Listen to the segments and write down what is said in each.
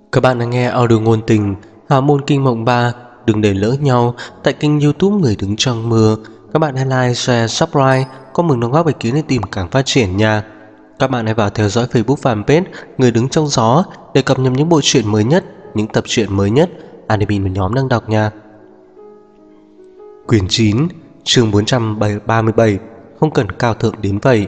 Các bạn đang nghe audio ngôn tình Hào môn kinh mộng 3. Đừng để lỡ nhau tại kênh YouTube Người đứng trong mưa. Các bạn hãy like, share, subscribe, có mừng đóng góp ý kiến để tìm càng phát triển nha. Các bạn hãy vào theo dõi Facebook fanpage Người đứng trong gió để cập nhật những bộ truyện mới nhất, những tập truyện mới nhất admin và nhóm đang đọc nha. Quyển 9, chương 437. Không cần cao thượng đến vậy.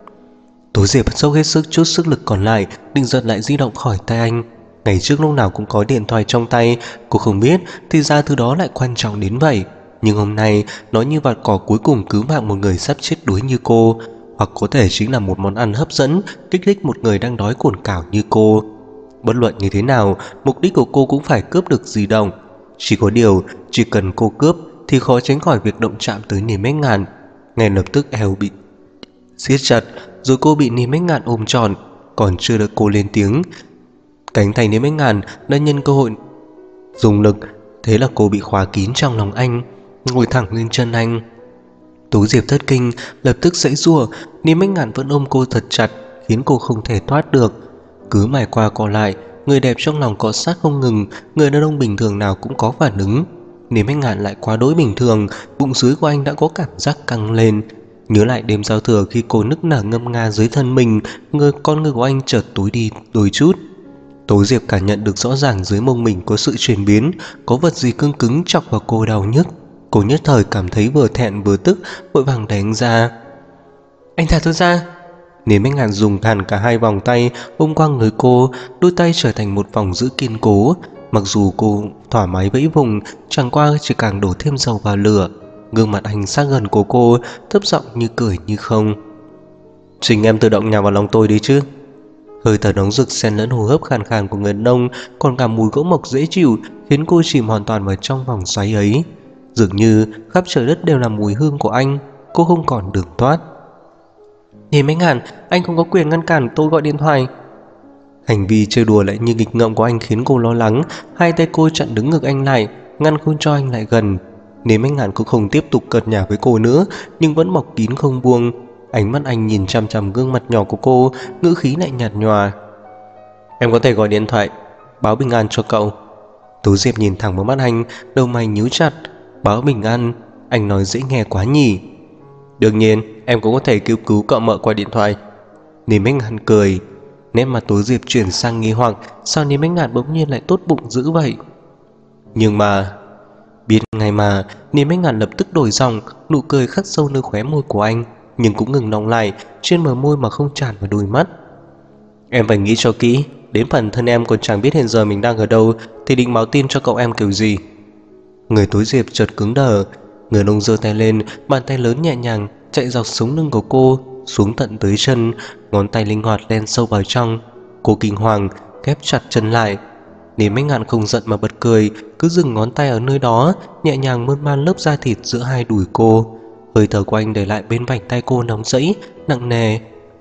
Tố Diệp dốc hết sức chút sức lực còn lại định giật lại di động khỏi tay anh. Ngày trước lúc nào cũng có điện thoại trong tay, cô không biết thì ra thứ đó lại quan trọng đến vậy. Nhưng hôm nay nó như vạt cỏ cuối cùng cứu mạng một người sắp chết đuối như cô, hoặc có thể chính là một món ăn hấp dẫn kích thích một người đang đói cồn cào như cô. Bất luận như thế nào, mục đích của cô cũng phải cướp được di động. Chỉ có điều, chỉ cần cô cướp thì khó tránh khỏi việc động chạm tới niềm Bách Ngạn. Ngay lập tức eo bị siết chặt, rồi cô bị niềm Bách Ngạn ôm trọn. Còn chưa đợi cô lên tiếng, cánh tay niềm Bách Ngạn đã nhân cơ hội dùng lực, thế là cô bị khóa kín trong lòng anh, ngồi thẳng lên chân anh. Tố Diệp thất kinh, lập tức giãy giụa, niềm Bách Ngạn vẫn ôm cô thật chặt, khiến cô không thể thoát được. Cứ mải qua cọ lại, người đẹp trong lòng cọ sát không ngừng. Người đàn ông bình thường nào cũng có phản ứng, niềm Bách Ngạn lại quá đối bình thường. Bụng dưới của anh đã có cảm giác căng lên. Nhớ lại đêm giao thừa khi cô nức nở ngâm nga dưới thân mình, con người của anh chợt tối đi đôi chút. Tố Diệp cảm nhận được rõ ràng dưới mông mình có sự chuyển biến, có vật gì cứng cứng chọc vào cô đau nhức. Cô nhất thời cảm thấy vừa thẹn vừa tức, vội vàng đẩy anh ra. Anh thả tôi ra. Niềm Bách Ngạn dùng hẳn cả hai vòng tay ôm quanh người cô, đôi tay trở thành một vòng giữ kiên cố. Mặc dù cô thoải mái vẫy vùng, chẳng qua chỉ càng đổ thêm dầu vào lửa. Gương mặt anh sát gần của cô, thấp giọng như cười như không. Trình em tự động nhào vào lòng tôi đi chứ. Hơi thở nóng rực xen lẫn hô hấp khàn khàn của người đàn ông, còn cả mùi gỗ mộc dễ chịu, khiến cô chìm hoàn toàn vào trong vòng xoáy ấy. Dường như khắp trời đất đều là mùi hương của anh, cô không còn đường thoát. Niềm Bách Ngạn, anh không có quyền ngăn cản tôi gọi điện thoại. Hành vi chơi đùa lại như nghịch ngợm của anh khiến cô lo lắng. Hai tay cô chặn đứng ngực anh lại, ngăn không cho anh lại gần. Niềm Bách Ngạn cũng không tiếp tục cợt nhả với cô nữa, nhưng vẫn bọc kín không buông. Ánh mắt anh nhìn chằm chằm gương mặt nhỏ của cô, ngữ khí lại nhạt nhòa. Em có thể gọi điện thoại báo bình an cho cậu. Tố Diệp nhìn thẳng vào mắt anh, đầu mày nhíu chặt. Báo bình an? Anh nói dễ nghe quá nhỉ. Đương nhiên em cũng có thể cứu cậu mợ qua điện thoại. Niềm Bách Ngạn cười. Nét mặt Tố Diệp chuyển sang nghi hoặc, sao Niềm Bách Ngạn bỗng nhiên lại tốt bụng dữ vậy? Nhưng mà biết ngay mà. Niềm Bách Ngạn lập tức đổi giọng, nụ cười khắc sâu nơi khóe môi của anh, nhưng cũng ngừng đọng lại trên bờ môi mà không tràn vào đôi mắt. Em phải nghĩ cho kỹ, đến phần thân em còn chẳng biết hiện giờ mình đang ở đâu thì định báo tin cho cậu em kiểu gì. Người Tố Diệp chợt cứng đờ. Người nông giơ tay lên, bàn tay lớn nhẹ nhàng chạy dọc sống lưng của cô xuống tận tới chân, ngón tay linh hoạt len sâu vào trong. Cô kinh hoàng khép chặt chân lại. Niềm Bách Ngạn không giận mà bật cười, cứ dừng ngón tay ở nơi đó, nhẹ nhàng mơn man lớp da thịt giữa hai đùi cô. Hơi thở của anh để lại bên vành tay cô nóng rẫy, nặng nề.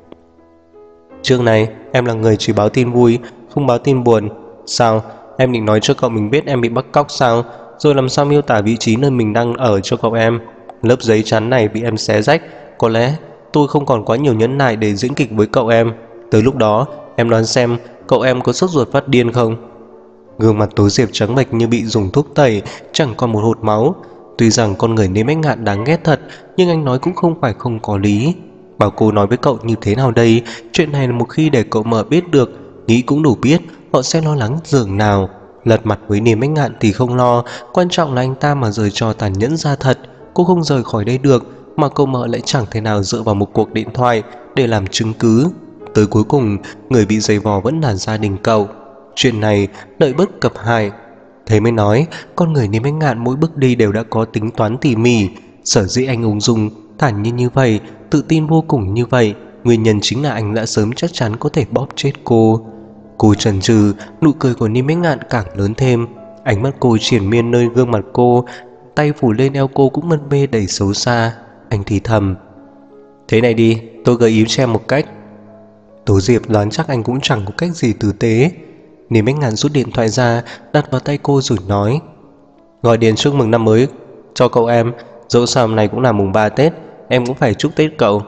Trước này em là người chỉ báo tin vui, không báo tin buồn. Sao? Em định nói cho cậu mình biết em bị bắt cóc sao? Rồi làm sao miêu tả vị trí nơi mình đang ở cho cậu em? Lớp giấy chắn này bị em xé rách, có lẽ tôi không còn quá nhiều nhẫn nại để diễn kịch với cậu em. Tới lúc đó em đoán xem cậu em có sốt ruột phát điên không? Gương mặt Tố Diệp trắng bệch như bị dùng thuốc tẩy, chẳng còn một hột máu. Tuy rằng con người Niềm Bách Ngạn đáng ghét thật, nhưng anh nói cũng không phải không có lý. Bảo cô nói với cậu như thế nào đây? Chuyện này là một khi để cậu mợ biết được, nghĩ cũng đủ biết họ sẽ lo lắng dường nào. Lật mặt với Niềm Bách Ngạn thì không lo, quan trọng là anh ta mà rời trò tàn nhẫn ra thật. Cô không rời khỏi đây được, mà cậu mợ lại chẳng thể nào dựa vào một cuộc điện thoại để làm chứng cứ. Tới cuối cùng, người bị giày vò vẫn là gia đình cậu. Chuyện này đợi bất cập hại. Thế mới nói con người Niềm Bách Ngạn mỗi bước đi đều đã có tính toán tỉ mỉ. Sở dĩ anh ung dung thản nhiên như vậy, tự tin vô cùng như vậy, nguyên nhân chính là anh đã sớm chắc chắn có thể bóp chết cô. Cô chần chừ, nụ cười của Niềm Bách Ngạn càng lớn thêm. Ánh mắt cô triển miên nơi gương mặt cô, tay phủ lên eo cô cũng mân mê đầy xấu xa. Anh thì thầm, thế này đi, tôi gợi ý cho em một cách. Tố Diệp đoán chắc anh cũng chẳng có cách gì tử tế. Niềm Bách Ngạn rút điện thoại ra, đặt vào tay cô rồi nói, gọi điện chúc mừng năm mới cho cậu em. Dẫu sao hôm nay cũng là mùng 3 Tết, em cũng phải chúc Tết cậu.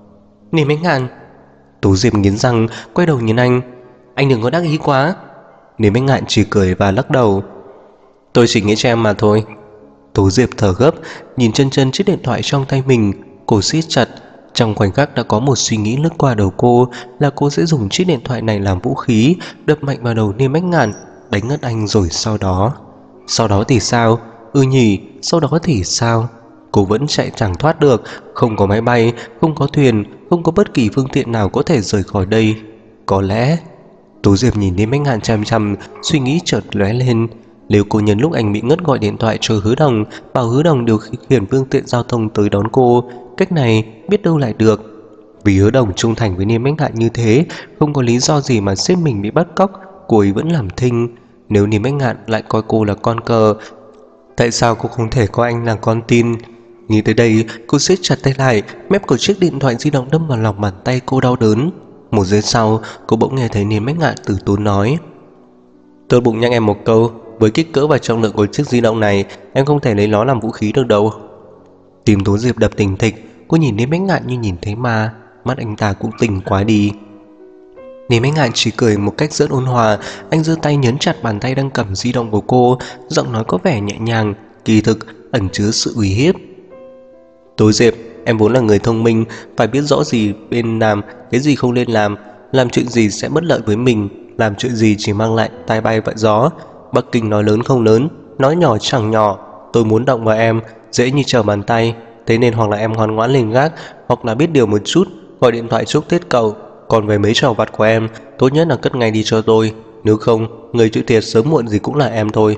Niềm Bách Ngạn. Tố Diệp nghiến răng, quay đầu nhìn anh đừng có đắc ý quá. Niềm Bách Ngạn chỉ cười và lắc đầu. Tôi chỉ nghĩ cho em mà thôi. Tố Diệp thở gấp, nhìn chân chân chiếc điện thoại trong tay mình, cô siết chặt. Trong khoảnh khắc đã có một suy nghĩ lướt qua đầu cô là cô sẽ dùng chiếc điện thoại này làm vũ khí, đập mạnh vào đầu Niềm Bách Ngạn, đánh ngất anh rồi sau đó thì sao? Nhỉ, sau đó thì sao? Cô vẫn chạy chẳng thoát được, không có máy bay, không có thuyền, không có bất kỳ phương tiện nào có thể rời khỏi đây. Có lẽ... Tố Diệp nhìn Niềm Bách Ngạn chằm chằm, suy nghĩ chợt lóe lên. Nếu cô nhân lúc anh bị ngất gọi điện thoại cho Hứa Đồng, bảo Hứa Đồng điều khiển phương tiện giao thông tới đón cô, cách này biết đâu lại được. Vì Hứa Đồng trung thành với Niềm Bách Ngạn như thế, không có lý do gì mà sếp mình bị bắt cóc, cô ấy vẫn làm thinh. Nếu Niềm Bách Ngạn lại coi cô là con cờ, tại sao cô không thể coi anh là con tin? Nghĩ tới đây, cô siết chặt tay lại, mép của chiếc điện thoại di động đâm vào lòng bàn tay cô đau đớn. Một giây sau, cô bỗng nghe thấy Niềm Bách Ngạn từ tốn nói: Tốt bụng nhắc em một câu, với kích cỡ và trọng lượng của chiếc di động này, em không thể lấy nó làm vũ khí được đâu. Tim Tố Diệp đập thình thịch, cô nhìn Niềm Bách Ngạn như nhìn thấy ma, mắt anh ta cũng tỉnh quá đi. Niềm Bách Ngạn chỉ cười một cách rất ôn hòa, anh giơ tay nhấn chặt bàn tay đang cầm di động của cô, giọng nói có vẻ nhẹ nhàng, kỳ thực ẩn chứa sự uy hiếp. Tố Diệp, em vốn là người thông minh, phải biết rõ gì nên làm, cái gì không nên làm chuyện gì sẽ bất lợi với mình, làm chuyện gì chỉ mang lại tai bay vạ gió. Bắc Kinh nói lớn không lớn, nói nhỏ chẳng nhỏ. Tôi muốn động vào em, dễ như trở bàn tay. Thế nên hoặc là em ngoan ngoãn lên gác, hoặc là biết điều một chút, gọi điện thoại chúc Tết cậu. Còn về mấy trò vặt của em, tốt nhất là cất ngay đi cho tôi. Nếu không, người chịu thiệt sớm muộn gì cũng là em thôi.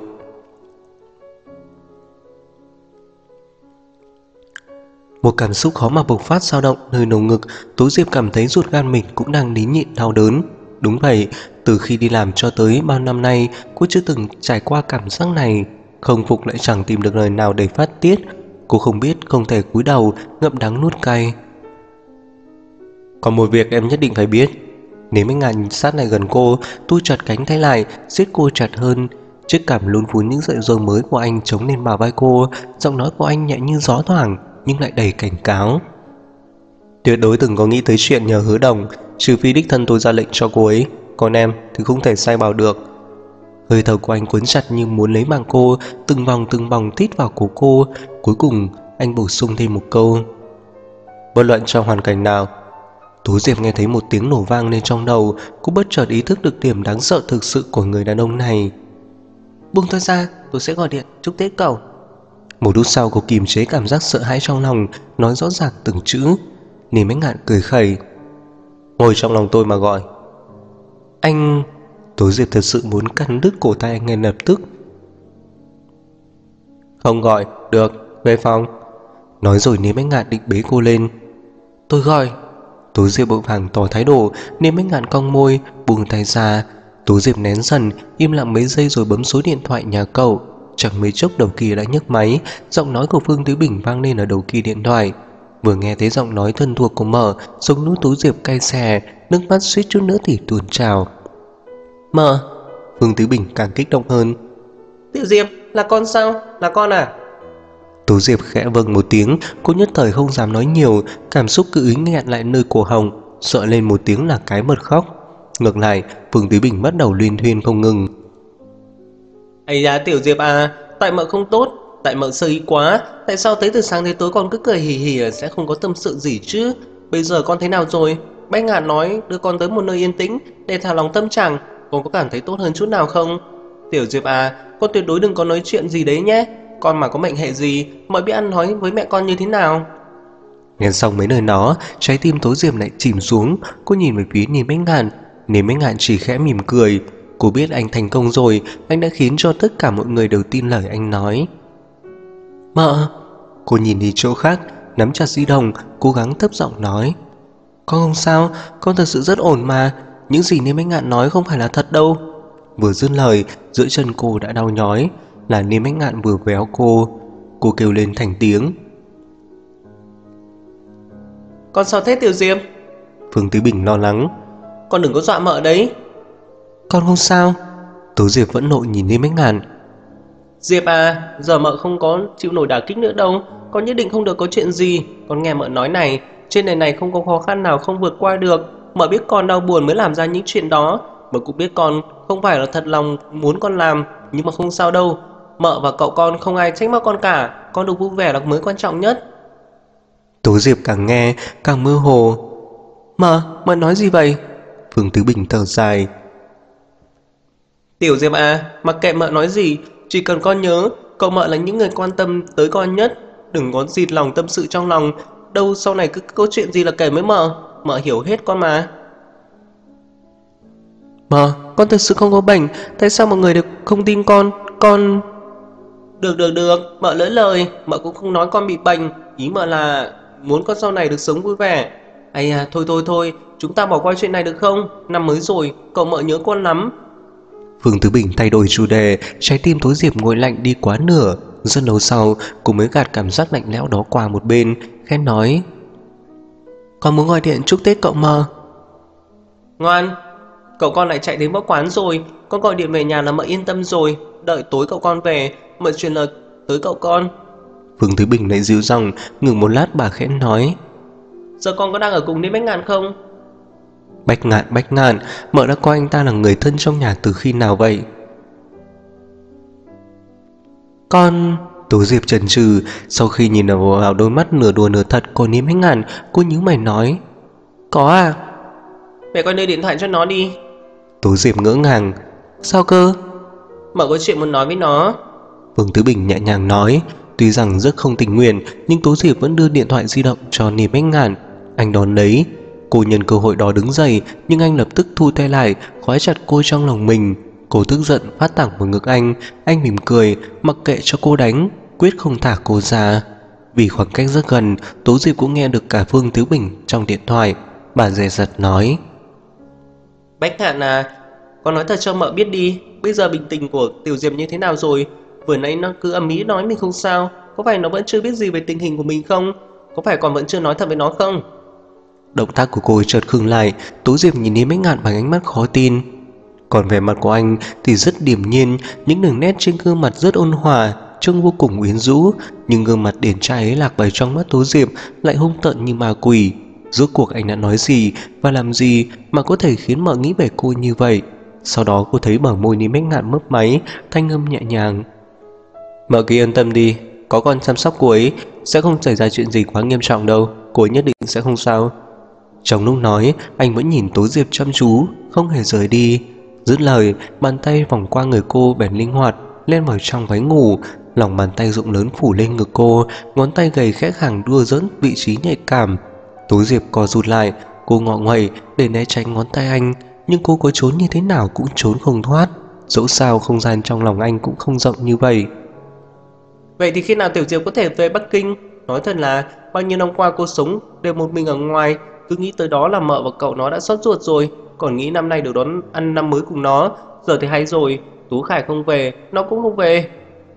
Một cảm xúc khó mà bộc phát dao động nơi lồng ngực. Tố Diệp cảm thấy ruột gan mình cũng đang nín nhịn đau đớn. Đúng vậy, từ khi đi làm cho tới bao năm nay, cô chưa từng trải qua cảm giác này. Không phục lại chẳng tìm được lời nào để phát tiết. Cô không biết, không thể cúi đầu, ngậm đắng nuốt cay. Còn một việc em nhất định phải biết. Niềm Bách Ngạn sát lại gần cô, tôi chặt cánh tay lại, siết cô chặt hơn. Chiếc cảm lún vún những sợi râu mới của anh chống lên bả vai cô. Giọng nói của anh nhẹ như gió thoảng, nhưng lại đầy cảnh cáo. Tuyệt đối đừng có nghĩ tới chuyện nhờ Hứa Đồng, trừ phi đích thân tôi ra lệnh cho cô ấy. Còn em thì không thể sai bảo được. Hơi thở của anh cuốn chặt như muốn lấy mạng cô, từng vòng thít vào cổ cô. Cuối cùng anh bổ sung thêm một câu: bất luận trong hoàn cảnh nào. Tố Diệp nghe thấy một tiếng nổ vang lên trong đầu, cô bất chợt ý thức được điểm đáng sợ thực sự của người đàn ông này. Buông tôi ra, tôi sẽ gọi điện chúc Tết cậu. Một lúc sau cô kìm chế cảm giác sợ hãi trong lòng, nói rõ ràng từng chữ. Niềm Bách Ngạn cười khẩy: ngồi trong lòng tôi mà gọi. Anh... Tố Diệp thật sự muốn cắn đứt cổ tay anh ngay lập tức. Không gọi, được, về phòng. Nói rồi Niềm Bách Ngạn định bế cô lên. Tôi gọi. Tố Diệp vội vàng tỏ thái độ. Niềm Bách Ngạn cong môi, buông tay ra. Tố Diệp nén dần, im lặng mấy giây rồi bấm số điện thoại nhà cậu. Chẳng mấy chốc đầu kia đã nhấc máy, giọng nói của Phương Tứ Bình vang lên ở đầu kia điện thoại. Vừa nghe thấy giọng nói thân thuộc của Mợ, sống núi Tố Diệp cay xè, nước mắt suýt chút nữa thì tuôn trào. Mợ! Phương Tứ Bình càng kích động hơn. Tiểu Diệp, là con sao? Là con à? Tố Diệp khẽ vâng một tiếng, cô nhất thời không dám nói nhiều, cảm xúc cứ ứ nghẹn lại nơi cổ họng, sợ lên một tiếng là cái bật khóc. Ngược lại, Phương Tứ Bình bắt đầu luyên thuyên không ngừng. Ây da Tiểu Diệp à, tại Mợ không tốt, tại Mợ sơ ý quá, tại sao tới từ sáng đến tối con cứ cười hì hì sẽ không có tâm sự gì chứ? Bây giờ con thế nào rồi? Bách Ngạn nói đưa con tới một nơi yên tĩnh để thả lòng tâm trạng, con có cảm thấy tốt hơn chút nào không? Tiểu Diệp à, con tuyệt đối đừng có nói chuyện gì đấy nhé. Con mà có mệnh hệ gì, Mợ biết ăn nói với mẹ con như thế nào. Nghe xong mấy lời đó, trái tim Tố Diệp lại chìm xuống. Cô nhìn về phía Niềm Bách Ngạn. Niềm Bách Ngạn chỉ khẽ mỉm cười. Cô biết anh thành công rồi, anh đã khiến cho tất cả mọi người đều tin lời anh nói. Mợ! Cô nhìn đi chỗ khác, nắm chặt di động, cố gắng thấp giọng nói. Con không sao, con thật sự rất ổn mà. Những gì Niềm Bách Ngạn nói không phải là thật đâu. Vừa dứt lời, giữa chân cô đã đau nhói. Là Niềm Bách Ngạn vừa véo cô. Cô kêu lên thành tiếng. Con sao thế Tiểu Diệp? Phương Tứ Bình lo lắng. Con đừng có dọa Mợ đấy. Con không sao. Tố Diệp vẫn nộ nhìn Niềm Bách Ngạn. Diệp à, giờ Mợ không có chịu nổi đả kích nữa đâu. Con nhất định không được có chuyện gì. Con nghe Mợ nói này, trên đời này không có khó khăn nào không vượt qua được. Mợ biết con đau buồn mới làm ra những chuyện đó. Mợ cũng biết con không phải là thật lòng muốn con làm, nhưng mà không sao đâu. Mợ và cậu con không ai trách móc con cả, con được vui vẻ là mới quan trọng nhất. Tố Diệp càng nghe càng mơ hồ. Mợ nói gì vậy? Phương Tứ Bình thở dài. Tiểu Diệp à, mặc kệ mợ nói gì, chỉ cần con nhớ cậu mợ là những người quan tâm tới con nhất. Đừng có dịt lòng tâm sự trong lòng. Đâu sau này cứ câu chuyện gì là kể với mợ hiểu hết con mà. Con thực sự không có bệnh. Tại sao mọi người đều không tin con? Được, mợ lỡ lời. Mợ cũng không nói con bị bệnh. Ý mợ là muốn con sau này được sống vui vẻ. Ây à, thôi, chúng ta bỏ qua chuyện này được không? Năm mới rồi, cậu mợ nhớ con lắm. Phương Tứ Bình thay đổi chủ đề, trái tim Tố Diệp nguội lạnh đi quá nửa. Rất lâu sau, cô mới gạt cảm giác lạnh lẽo đó qua một bên, khẽ nói: con muốn gọi điện chúc Tết cậu mợ. Ngoan, cậu con lại chạy đến võ quán rồi. Con gọi điện về nhà là mợ yên tâm rồi. Đợi tối cậu con về, mợ truyền lời tới cậu con. Phương Tứ Bình lại dịu giọng, ngừng một lát bà khẽ nói: giờ con có đang ở cùng đến Bách Ngạn không? Bách Ngạn, mợ đã coi anh ta là người thân trong nhà từ khi nào vậy? Con... Tố Diệp chần chừ, sau khi nhìn vào đôi mắt nửa đùa nửa thật của Niêm Bách Ngạn, cô nhíu mày nói: có à? Mẹ coi đưa điện thoại cho nó đi. Tố Diệp ngỡ ngàng: sao cơ? Mợ có chuyện muốn nói với nó. Phương Tứ Bình nhẹ nhàng nói. Tuy rằng rất không tình nguyện, nhưng Tố Diệp vẫn đưa điện thoại di động cho Niêm Bách Ngạn. Anh đón lấy. Cô nhân cơ hội đó đứng dậy, nhưng anh lập tức thu tay lại, khóa chặt cô trong lòng mình. Cô tức giận phát thẳng vào ngực anh mỉm cười, mặc kệ cho cô đánh, quyết không thả cô ra. Vì khoảng cách rất gần, Tố Diệp cũng nghe được cả Phương Tứ Bình trong điện thoại. Bà dè dặt nói: Bách Ngạn à, con nói thật cho mợ biết đi, bây giờ bình tình của Tiểu Diệp như thế nào rồi? Vừa nãy nó cứ ầm ĩ nói mình không sao, có phải nó vẫn chưa biết gì về tình hình của mình không? Có phải còn vẫn chưa nói thật với nó không? Động tác của cô chợt khựng lại. Tố Diệp nhìn Niêm Bách Ngạn bằng ánh mắt khó tin. Còn vẻ mặt của anh thì rất điềm nhiên, những đường nét trên gương mặt rất ôn hòa, trông vô cùng quyến rũ. Nhưng gương mặt điển trai ấy lạc vào trong mắt Tố Diệp lại hung tợn như ma quỷ. Rốt cuộc anh đã nói gì và làm gì mà có thể khiến mợ nghĩ về cô như vậy? Sau đó cô thấy bờ môi Niêm Bách Ngạn mấp máy, thanh âm nhẹ nhàng: mợ cứ yên tâm đi, có con chăm sóc cô ấy, sẽ không xảy ra chuyện gì quá nghiêm trọng đâu, cô ấy nhất định sẽ không sao. Trong lúc nói, anh vẫn nhìn Tố Diệp chăm chú, không hề rời đi. Dứt lời, bàn tay vòng qua người cô bèn linh hoạt lên vào trong váy ngủ. Lòng bàn tay rộng lớn phủ lên ngực cô, ngón tay gầy khẽ khàng đua dẫn vị trí nhạy cảm. Tố Diệp co rụt lại, cô ngọ nguậy để né tránh ngón tay anh, nhưng cô có trốn như thế nào cũng trốn không thoát. Dẫu sao không gian trong lòng anh cũng không rộng như vậy. Vậy thì khi nào Tiểu Diệp có thể về Bắc Kinh? Nói thật là bao nhiêu năm qua cô sống đều một mình ở ngoài, cứ nghĩ tới đó là mợ và cậu nó đã xót ruột rồi, còn nghĩ năm nay được đón ăn năm mới cùng nó. Giờ thì hay rồi, Tú Khải không về, nó cũng không về.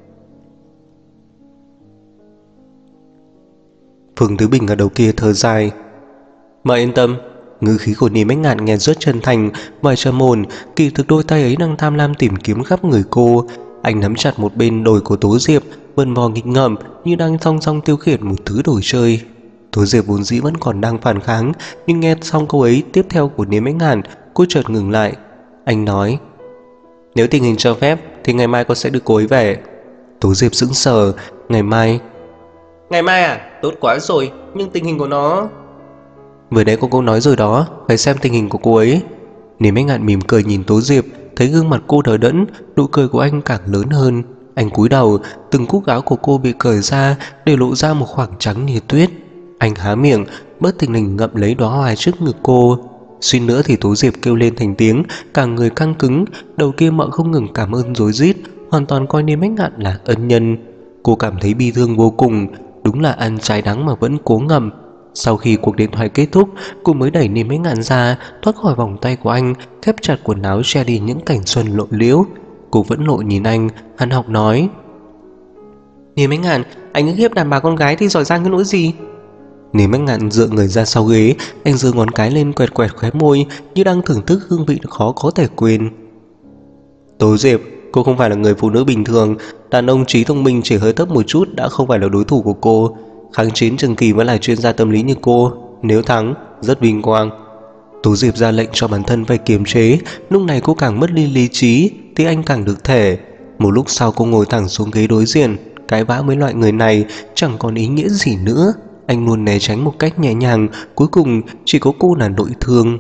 Phương Tứ Bình ở đầu kia thở dài: mợ yên tâm. Ngữ khí của Niêm Bách Ngạn nghe rất chân thành và trầm ổn, kỳ thực đôi tay ấy đang tham lam tìm kiếm khắp người cô. Anh nắm chặt một bên đồi của Tố Diệp, vân vò nghịch ngợm như đang song song tiêu khiển một thứ đồ chơi. Tố Diệp vốn dĩ vẫn còn đang phản kháng, nhưng nghe xong câu ấy tiếp theo của Niêm Bách Ngạn, cô chợt ngừng lại. Anh nói: nếu tình hình cho phép thì ngày mai con sẽ đưa cô ấy về. Tố Diệp sững sờ: ngày mai? Ngày mai à? Tốt quá rồi, nhưng tình hình của nó... Vừa nãy cô cũng nói rồi đó, phải xem tình hình của cô ấy. Niêm Bách Ngạn mỉm cười nhìn Tố Diệp, thấy gương mặt cô đờ đẫn, nụ cười của anh càng lớn hơn. Anh cúi đầu, từng cúc áo của cô bị cởi ra để lộ ra một khoảng trắng như tuyết. Anh há miệng, bất thình lình ngậm lấy đóa hoa trước ngực cô. Suýt nữa thì Tố Diệp kêu lên thành tiếng, cả người căng cứng, đầu kia mợ không ngừng cảm ơn rối rít, hoàn toàn coi Niêm Bách Ngạn là ân nhân. Cô cảm thấy bi thương vô cùng, đúng là ăn trái đắng mà vẫn cố ngậm. Sau khi cuộc điện thoại kết thúc, cô mới đẩy Niêm Bách Ngạn ra, thoát khỏi vòng tay của anh, khép chặt quần áo che đi những cảnh xuân lộ liễu. Cô vẫn lộ nhìn anh, hắn học nói: Niêm Bách Ngạn, anh ức hiếp đàn bà con gái thì giỏi giang cái nỗi gì? Niêm Bách Ngạn dựa người ra sau ghế, anh giơ ngón cái lên quẹt quẹt khóe môi như đang thưởng thức hương vị khó có thể quên. Tố Diệp, cô không phải là người phụ nữ bình thường, đàn ông trí thông minh chỉ hơi thấp một chút đã không phải là đối thủ của cô. Kháng chiến trường kỳ vẫn là chuyên gia tâm lý như cô, nếu thắng, rất vinh quang. Tú Diệp ra lệnh cho bản thân phải kiềm chế. Lúc này cô càng mất đi lý trí thì anh càng được thể. Một lúc sau cô ngồi thẳng xuống ghế đối diện. Cái vã với loại người này chẳng còn ý nghĩa gì nữa. Anh luôn né tránh một cách nhẹ nhàng. Cuối cùng chỉ có cô là nội thương.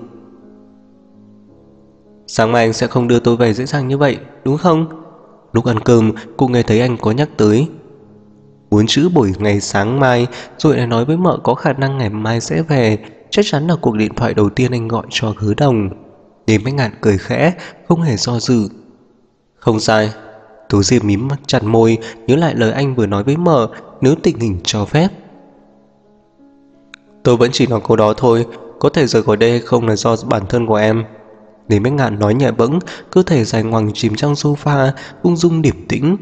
Sáng mai anh sẽ không đưa tôi về dễ dàng như vậy, đúng không? Lúc ăn cơm cô nghe thấy anh có nhắc tới 4 chữ buổi ngày sáng mai, rồi lại nói với mợ có khả năng ngày mai sẽ về. Chắc chắn là cuộc điện thoại đầu tiên anh gọi cho Hứa Đồng. Điềm Bách Ngạn cười khẽ, không hề do dự. Không sai. Tú Diệp mím chặt môi, nhớ lại lời anh vừa nói với mợ, nếu tình hình cho phép. Tôi vẫn chỉ nói câu đó thôi, có thể rời khỏi đây hay không là do bản thân của em. Điềm Bách Ngạn nói nhẹ bẫng, cơ thể dài ngoằng chìm trong sofa, ung dung điềm tĩnh.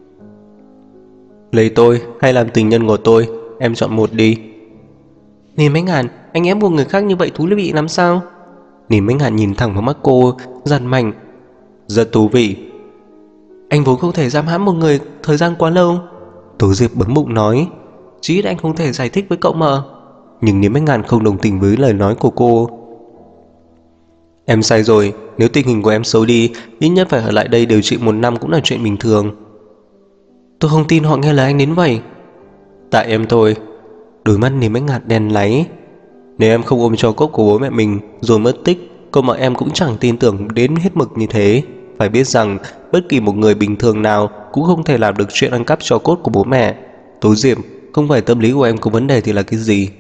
Lấy tôi hay làm tình nhân của tôi, em chọn một đi. Điềm Bách Ngạn, anh ép một người khác như vậy thú vị lắm sao? Điềm Bách Ngạn nhìn thẳng vào mắt cô, dằn mạnh. Rất thú vị. Anh vốn không thể giam hãm một người thời gian quá lâu. Tố Diệp bấm bụng nói. Chỉ ít anh không thể giải thích với cậu mà. Nhưng Điềm Bách Ngạn không đồng tình với lời nói của cô. Em sai rồi, nếu tình hình của em xấu đi, ít nhất phải ở lại đây điều trị 1 năm cũng là chuyện bình thường. Tôi không tin họ nghe lời anh đến vậy. Tại em thôi. Đôi mắt Điềm Bách Ngạn đen láy. Nếu em không ôm cho cốt của bố mẹ mình rồi mất tích, cô mà em cũng chẳng tin tưởng đến hết mực như thế. Phải biết rằng bất kỳ một người bình thường nào cũng không thể làm được chuyện ăn cắp cho cốt của bố mẹ. Tố Diệp, không phải tâm lý của em có vấn đề thì là cái gì?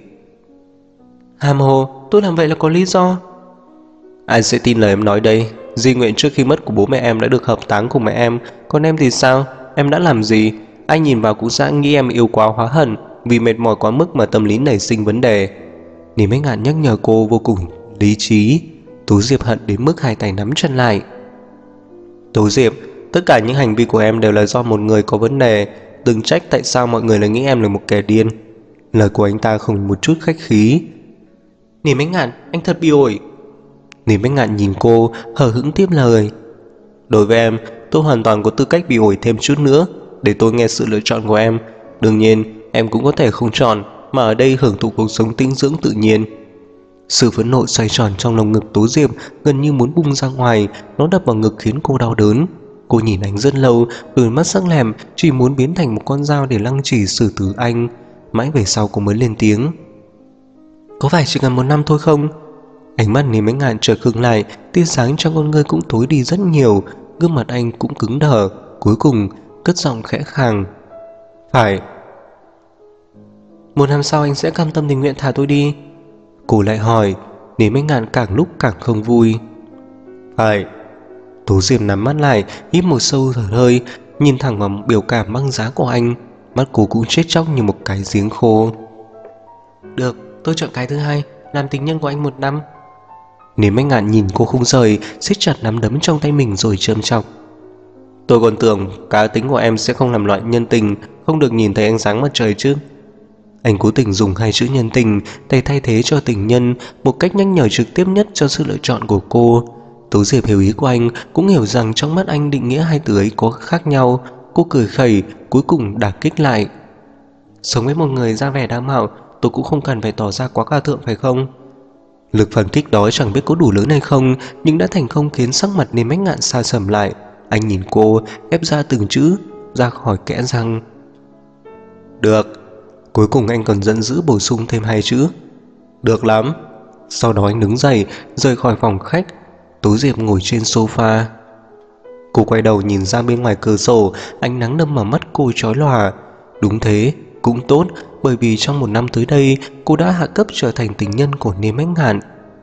Hàm hồ, tôi làm vậy là có lý do. Ai sẽ tin lời em nói đây? Di nguyện trước khi mất của bố mẹ em đã được hợp táng cùng mẹ em. Còn em thì sao? Em đã làm gì? Anh nhìn vào cũng sẽ nghĩ em yêu quá hóa hận, vì mệt mỏi quá mức mà tâm lý nảy sinh vấn đề. Điềm Bách Ngạn nhắc nhở cô vô cùng lý trí. Tú Diệp hận đến mức hai tay nắm chân lại. Tú Diệp, tất cả những hành vi của em đều là do một người có vấn đề. Đừng trách tại sao mọi người lại nghĩ em là một kẻ điên. Lời của anh ta không một chút khách khí. Điềm Bách Ngạn, anh thật bị ổi. Điềm Bách Ngạn nhìn cô, hờ hững tiếp lời. Đối với em, tôi hoàn toàn có tư cách bị ổi thêm chút nữa. Để tôi nghe sự lựa chọn của em. Đương nhiên, em cũng có thể không chọn, mà ở đây hưởng thụ cuộc sống tĩnh dưỡng tự nhiên. Sự phẫn nộ xoay tròn trong lòng ngực Tố Diệp, gần như muốn bung ra ngoài. Nó đập vào ngực khiến cô đau đớn. Cô nhìn anh rất lâu, đôi mắt sắc lẹm, chỉ muốn biến thành một con dao để lăng trì xử tử anh. Mãi về sau cô mới lên tiếng. Có phải chỉ cần 1 năm thôi không? Ánh mắt Điềm Bách Ngạn chợt khựng lại, tia sáng trong con ngươi cũng tối đi rất nhiều. Gương mặt anh cũng cứng đờ. Cuối cùng cất giọng khẽ khàng. Phải. 1 năm sau anh sẽ cam tâm tình nguyện thả tôi đi? Cô lại hỏi. Điềm Bách Ngạn càng lúc càng không vui. Phải. Tố Diệp nắm mắt lại, hít một sâu thở hơi, nhìn thẳng vào biểu cảm băng giá của anh. Mắt cô cũng chết chóc như một cái giếng khô. Được, tôi chọn cái thứ hai, làm tình nhân của anh 1 năm. Điềm Bách Ngạn nhìn cô không rời, siết chặt nắm đấm trong tay mình rồi châm chọc. Tôi còn tưởng cá tính của em sẽ không làm loại nhân tình, không được nhìn thấy ánh sáng mặt trời chứ. Anh cố tình dùng 2 chữ nhân tình để thay thế cho tình nhân, một cách nhắc nhở trực tiếp nhất cho sự lựa chọn của cô. Tố Diệp hiểu ý của anh, cũng hiểu rằng trong mắt anh định nghĩa 2 từ ấy có khác nhau. Cô cười khẩy, cuối cùng đả kích lại. Sống với một người ra vẻ đáng mạo, tôi cũng không cần phải tỏ ra quá cao thượng phải không? Lực phản kích đó chẳng biết có đủ lớn hay không, nhưng đã thành công khiến sắc mặt Điềm Bách Ngạn xa sầm lại. Anh nhìn cô, ép ra từng chữ ra khỏi kẽ răng. Được. Cuối cùng anh còn giận dữ bổ sung thêm 2 chữ. Được lắm. Sau đó anh đứng dậy, rời khỏi phòng khách. Tố Diệp ngồi trên sofa. Cô quay đầu nhìn ra bên ngoài cửa sổ, ánh nắng đâm vào mắt cô chói lòa. Đúng thế, cũng tốt, bởi vì trong 1 năm tới đây cô đã hạ cấp trở thành tình nhân của Điềm Bách Ngạn.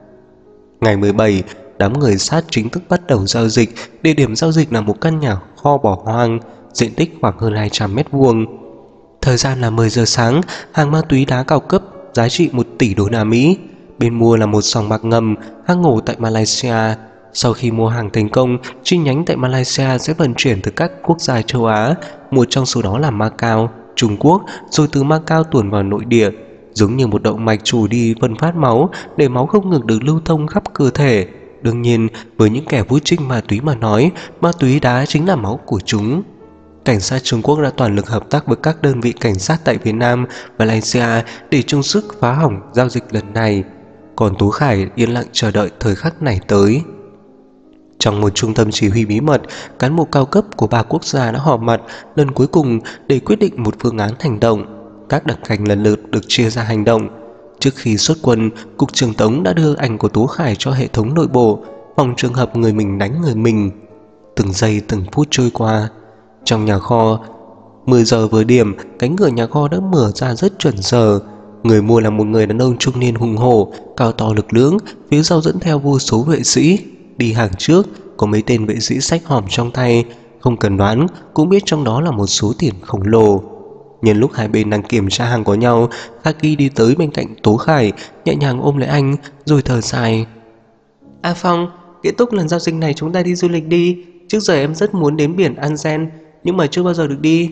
Ngày 17, đám người sát chính thức bắt đầu giao dịch. Địa điểm giao dịch là một căn nhà kho bỏ hoang, diện tích khoảng hơn 200 mét vuông. Thời gian là 10 giờ sáng, hàng ma túy đá cao cấp giá trị 1 tỷ đô la Mỹ. Bên mua là một sòng bạc ngầm, hang ổ tại Malaysia. Sau khi mua hàng thành công, chi nhánh tại Malaysia sẽ vận chuyển từ các quốc gia châu Á, một trong số đó là Macau, Trung Quốc, rồi từ Macau tuồn vào nội địa, giống như một động mạch chủ đi phân phát máu để máu không ngừng được lưu thông khắp cơ thể. Đương nhiên, với những kẻ vui trinh ma túy mà nói, ma túy đá chính là máu của chúng. Cảnh sát Trung Quốc đã toàn lực hợp tác với các đơn vị cảnh sát tại Việt Nam, Malaysia để chung sức phá hỏng giao dịch lần này. còn Tố Khải yên lặng chờ đợi thời khắc này tới. Trong một trung tâm chỉ huy bí mật, cán bộ cao cấp của 3 quốc gia đã họp mặt lần cuối cùng để quyết định một phương án hành động. Các đặc cảnh lần lượt được chia ra hành động. Trước khi xuất quân, Cục trưởng Tống đã đưa ảnh của Tố Khải cho hệ thống nội bộ, phòng trường hợp người mình đánh người mình. Từng giây từng phút trôi qua. Trong nhà kho, 10 giờ vừa điểm, cánh cửa nhà kho đã mở ra rất chuẩn giờ. Người mua là một người đàn ông trung niên hùng hổ, cao to lực lưỡng, phía sau dẫn theo vô số vệ sĩ. Đi hàng trước, có mấy tên vệ sĩ xách hòm trong tay, không cần đoán cũng biết trong đó là một số tiền khổng lồ. Nhân lúc hai bên đang kiểm tra hàng của nhau, Khaki đi tới bên cạnh Tố Khải, nhẹ nhàng ôm lấy anh, rồi thở dài. A Phong, kết thúc lần giao dịch này chúng ta đi du lịch đi. Trước giờ em rất muốn đến biển Anzen, nhưng mà chưa bao giờ được đi.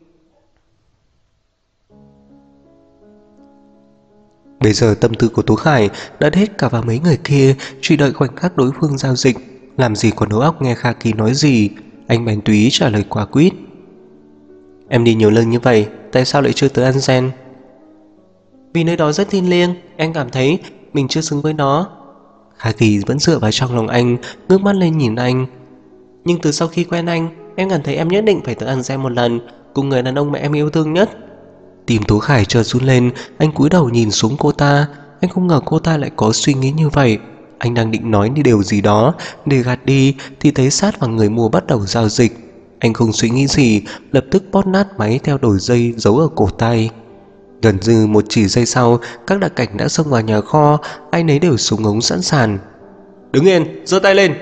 Bây giờ tâm tư của Tố Khải đã hết cả vào mấy người kia, chỉ đợi khoảnh khắc đối phương giao dịch. Làm gì còn đầu óc nghe Khaki nói gì. Anh bèn tùy ý trả lời quả quyết. Em đi nhiều lần như vậy, tại sao lại chưa tới Anzen? Vì nơi đó rất thiêng liêng, em cảm thấy mình chưa xứng với nó. Khaki vẫn dựa vào trong lòng anh, ngước mắt lên nhìn anh. Nhưng từ sau khi quen anh, em cảm thấy em nhất định phải tới Anzen một lần, cùng người đàn ông mà em yêu thương nhất. Tim Tố Khải chợt run lên, anh cúi đầu nhìn xuống cô ta. Anh không ngờ cô ta lại có suy nghĩ như vậy. Anh đang định nói đi điều gì đó để gạt đi thì thấy sát vào người mua bắt đầu giao dịch. Anh không suy nghĩ gì, lập tức bóp nát máy theo đổi dây giấu ở cổ tay. Gần như một chỉ giây sau, các đặc cảnh đã xông vào nhà kho, ai nấy đều súng ống sẵn sàng. Đứng yên, giơ tay lên.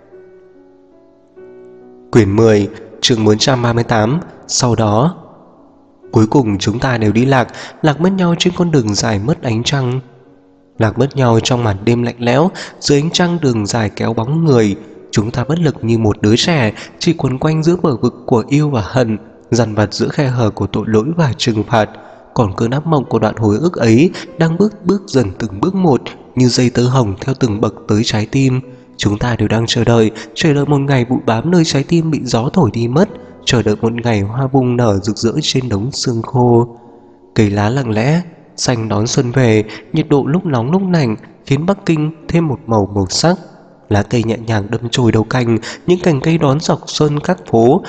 Quyển 10, chương 438. Sau đó, cuối cùng chúng ta đều đi lạc mất nhau trên con đường dài mất ánh trăng. Lạc mất nhau trong màn đêm lạnh lẽo, dưới ánh trăng đường dài kéo bóng người. Chúng ta bất lực như một đứa trẻ, chỉ quấn quanh giữa bờ vực của yêu và hận, dằn vặt giữa khe hở của tội lỗi và trừng phạt. Còn cơn ác mộng của đoạn hồi ức ấy đang bước dần từng bước một, như dây tơ hồng theo từng bậc tới trái tim. Chúng ta đều đang chờ đợi một ngày bụi bám nơi trái tim bị gió thổi đi mất, chờ đợi một ngày hoa bung nở rực rỡ trên đống xương khô. Cây lá lặng lẽ xanh đón xuân về, nhiệt độ lúc nóng lúc lạnh khiến Bắc Kinh thêm một màu sắc. Lá cây nhẹ nhàng đâm chồi đầu cành, những cành cây đón dọc xuân các phố,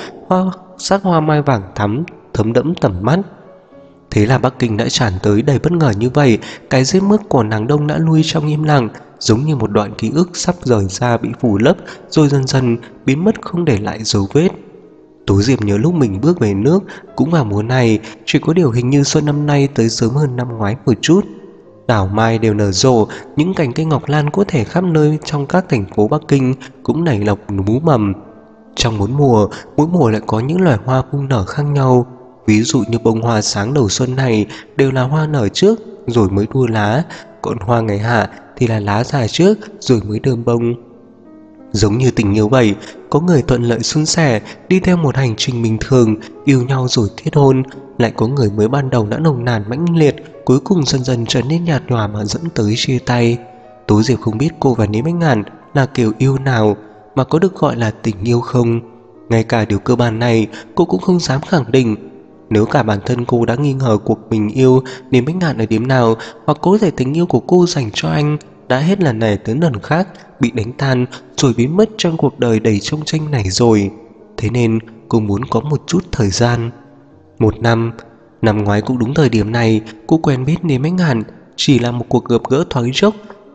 hoa mai vàng thấm đẫm tầm mắt. Thế là Bắc Kinh đã tràn tới đầy bất ngờ như vậy. Cái rét mướt của nắng đông đã lui trong im lặng, giống như một đoạn ký ức sắp rời ra bị phủ lấp, rồi dần dần biến mất không để lại dấu vết. Tố Diệp nhớ lúc mình bước về nước cũng vào mùa này, chỉ có điều hình như xuân năm nay tới sớm hơn năm ngoái một chút. Đảo mai đều nở rộ, những cành cây ngọc lan có thể khắp nơi trong các thành phố Bắc Kinh cũng nảy lộc nú mầm. Trong mỗi mùa lại có những loài hoa bung nở khác nhau. Ví dụ như bông hoa sáng đầu xuân này đều là hoa nở trước rồi mới đua lá, còn hoa ngày hạ thì là lá già trước rồi mới đơm bông. Giống như tình yêu vậy, có người thuận lợi suôn sẻ đi theo một hành trình bình thường, yêu nhau rồi kết hôn, lại có người mới ban đầu đã nồng nàn mãnh liệt, cuối cùng dần dần trở nên nhạt nhòa mà dẫn tới chia tay. Tố Diệp không biết cô và Lý Bách Ngạn là kiểu yêu nào, mà có được gọi là tình yêu không. Ngay cả điều cơ bản này cô cũng không dám khẳng định. Nếu cả bản thân cô đã nghi ngờ cuộc mình yêu Lý Bách Ngạn ở điểm nào, hoặc có thể tình yêu của cô dành cho anh đã hết lần này tới lần khác bị đánh tan rồi biến mất trong cuộc đời đầy trông tranh này rồi. Thế nên cô muốn có một chút thời gian. Một năm ngoái cũng đúng thời điểm này, cô quen biết Lý Bách Ngạn, chỉ là một cuộc gặp gỡ thoáng chốc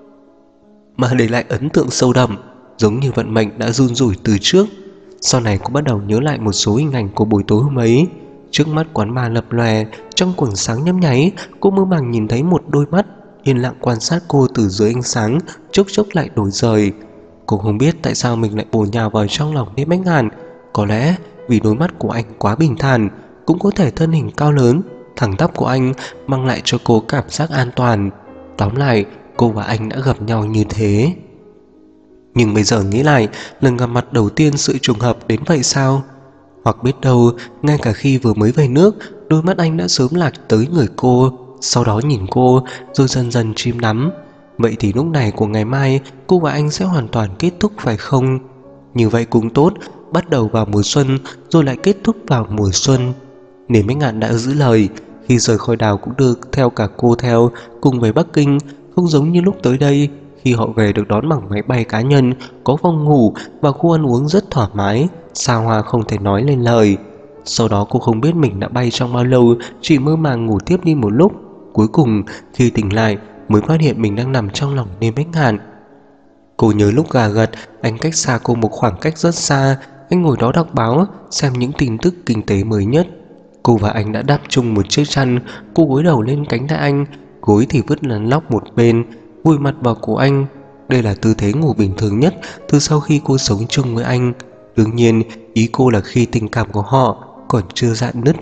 mà để lại ấn tượng sâu đậm, giống như vận mệnh đã run rủi từ trước. Sau này cô bắt đầu nhớ lại một số hình ảnh của buổi tối hôm ấy. Trước mắt quán bar lập lòe, trong quầng sáng nhấp nháy, cô mơ màng nhìn thấy một đôi mắt yên lặng quan sát cô từ dưới ánh sáng, chốc chốc lại đổi rời. Cô không biết tại sao mình lại bổ nhào vào trong lòng Lý Bách Ngạn. Có lẽ vì đôi mắt của anh quá bình thản, cũng có thể thân hình cao lớn, thẳng tắp của anh mang lại cho cô cảm giác an toàn. Tóm lại, cô và anh đã gặp nhau như thế. Nhưng bây giờ nghĩ lại, lần gặp mặt đầu tiên sự trùng hợp đến vậy sao? Hoặc biết đâu, ngay cả khi vừa mới về nước, đôi mắt anh đã sớm lạc tới người cô, sau đó nhìn cô, rồi dần dần chìm đắm. Vậy thì lúc này của ngày mai, cô và anh sẽ hoàn toàn kết thúc phải không? Như vậy cũng tốt, bắt đầu vào mùa xuân, rồi lại kết thúc vào mùa xuân. Lý Bách Ngạn đã giữ lời, khi rời khỏi đảo cũng được theo cả cô theo, cùng với Bắc Kinh, không giống như lúc tới đây. Khi họ về được đón bằng máy bay cá nhân, có phòng ngủ và khu ăn uống rất thoải mái, xa hoa không thể nói lên lời. Sau đó cô không biết mình đã bay trong bao lâu, chỉ mơ màng ngủ tiếp đi một lúc. Cuối cùng khi tỉnh lại mới phát hiện mình đang nằm trong lòng Niêm Bách Ngạn. Cô nhớ lúc gà gật, anh cách xa cô một khoảng cách rất xa. Anh ngồi đó đọc báo, xem những tin tức kinh tế mới nhất. Cô và anh đã đắp chung một chiếc chăn. Cô gối đầu lên cánh tay anh, gối thì vứt lăn lóc một bên, vùi mặt vào cổ anh. Đây là tư thế ngủ bình thường nhất từ sau khi cô sống chung với anh. Đương nhiên, ý cô là khi tình cảm của họ còn chưa rạn nứt.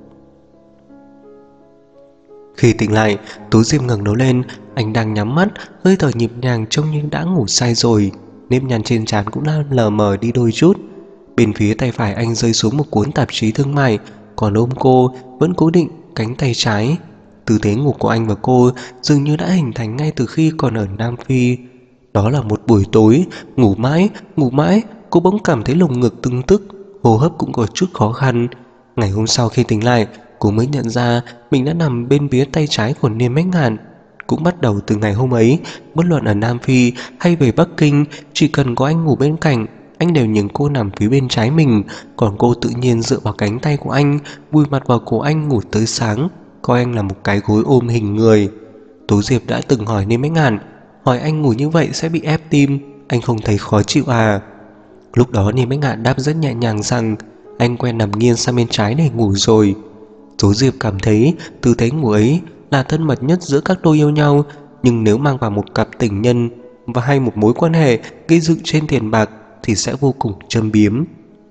Khi tỉnh lại, Tú Diệp ngẩng đầu lên, anh đang nhắm mắt, hơi thở nhịp nhàng trông như đã ngủ say rồi. Nếp nhăn trên trán cũng đã lờ mờ đi đôi chút. Bên phía tay phải anh rơi xuống một cuốn tạp chí thương mại, còn ôm cô vẫn cố định cánh tay trái. Tư thế ngủ của anh và cô dường như đã hình thành ngay từ khi còn ở Nam Phi. Đó là một buổi tối, ngủ mãi, cô bỗng cảm thấy lồng ngực tưng tức, hô hấp cũng có chút khó khăn. Ngày hôm sau khi tỉnh lại, cô mới nhận ra mình đã nằm bên phía tay trái của Niêm Bách Ngạn. Cũng bắt đầu từ ngày hôm ấy, bất luận ở Nam Phi hay về Bắc Kinh, chỉ cần có anh ngủ bên cạnh, anh đều nhường cô nằm phía bên trái mình, còn cô tự nhiên dựa vào cánh tay của anh, vùi mặt vào cổ anh ngủ tới sáng, coi anh là một cái gối ôm hình người. Tố Diệp đã từng hỏi Niêm Bách Ngạn, hỏi anh ngủ như vậy sẽ bị ép tim, anh không thấy khó chịu à? Lúc đó Niêm Bách Ngạn đáp rất nhẹ nhàng rằng anh quen nằm nghiêng sang bên trái để ngủ rồi. Tố Diệp cảm thấy tư thế ngủ ấy là thân mật nhất giữa các đôi yêu nhau, nhưng nếu mang vào một cặp tình nhân và hay một mối quan hệ gây dựng trên tiền bạc thì sẽ vô cùng châm biếm.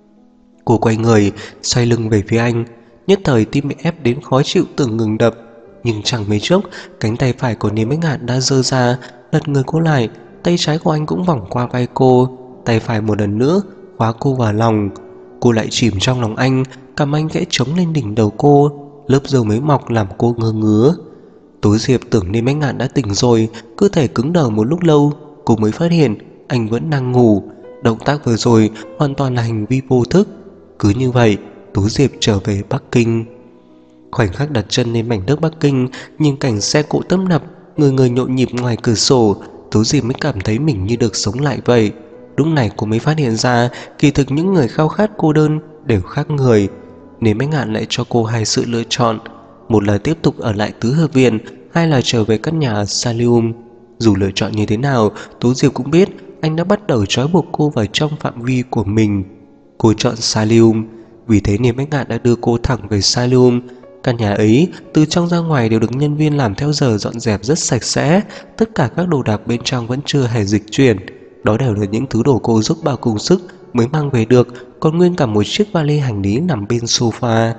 Cô quay người, xoay lưng về phía anh, nhất thời tim bị ép đến khó chịu tưởng ngừng đập. Nhưng chẳng mấy chốc, cánh tay phải của Niêm Bách Ngạn đã giơ ra, lật người cô lại, tay trái của anh cũng vòng qua vai cô, tay phải một lần nữa khóa cô vào lòng. Cô lại chìm trong lòng anh, cằm anh khẽ trống lên đỉnh đầu cô, lớp râu mới mọc làm cô ngơ ngứa. Tố Diệp tưởng Niêm Bách Ngạn đã tỉnh rồi, cơ thể cứng đờ một lúc lâu, cô mới phát hiện anh vẫn đang ngủ. Động tác vừa rồi hoàn toàn là hành vi vô thức. Cứ như vậy, Tố Diệp trở về Bắc Kinh. Khoảnh khắc đặt chân lên mảnh đất Bắc Kinh, nhìn cảnh xe cộ tấp nập, người người nhộn nhịp ngoài cửa sổ, Tố Diệp mới cảm thấy mình như được sống lại vậy. Lúc này cô mới phát hiện ra kỳ thực những người khao khát cô đơn đều khác người. Niêm Bách Ngạn lại cho cô hai sự lựa chọn, một là tiếp tục ở lại tứ hợp viện, hai là trở về căn nhà ở Salium. Dù lựa chọn như thế nào, Tố Diệp cũng biết anh đã bắt đầu trói buộc cô vào trong phạm vi của mình. Cô chọn Salium, vì thế Niêm Bách Ngạn đã đưa cô thẳng về Salium. Căn nhà ấy từ trong ra ngoài đều được nhân viên làm theo giờ dọn dẹp rất sạch sẽ, tất cả các đồ đạc bên trong vẫn chưa hề dịch chuyển. Đó đều là những thứ đồ cô giúp bao cùng sức mới mang về được, còn nguyên cả một chiếc vali hành lý nằm bên sofa.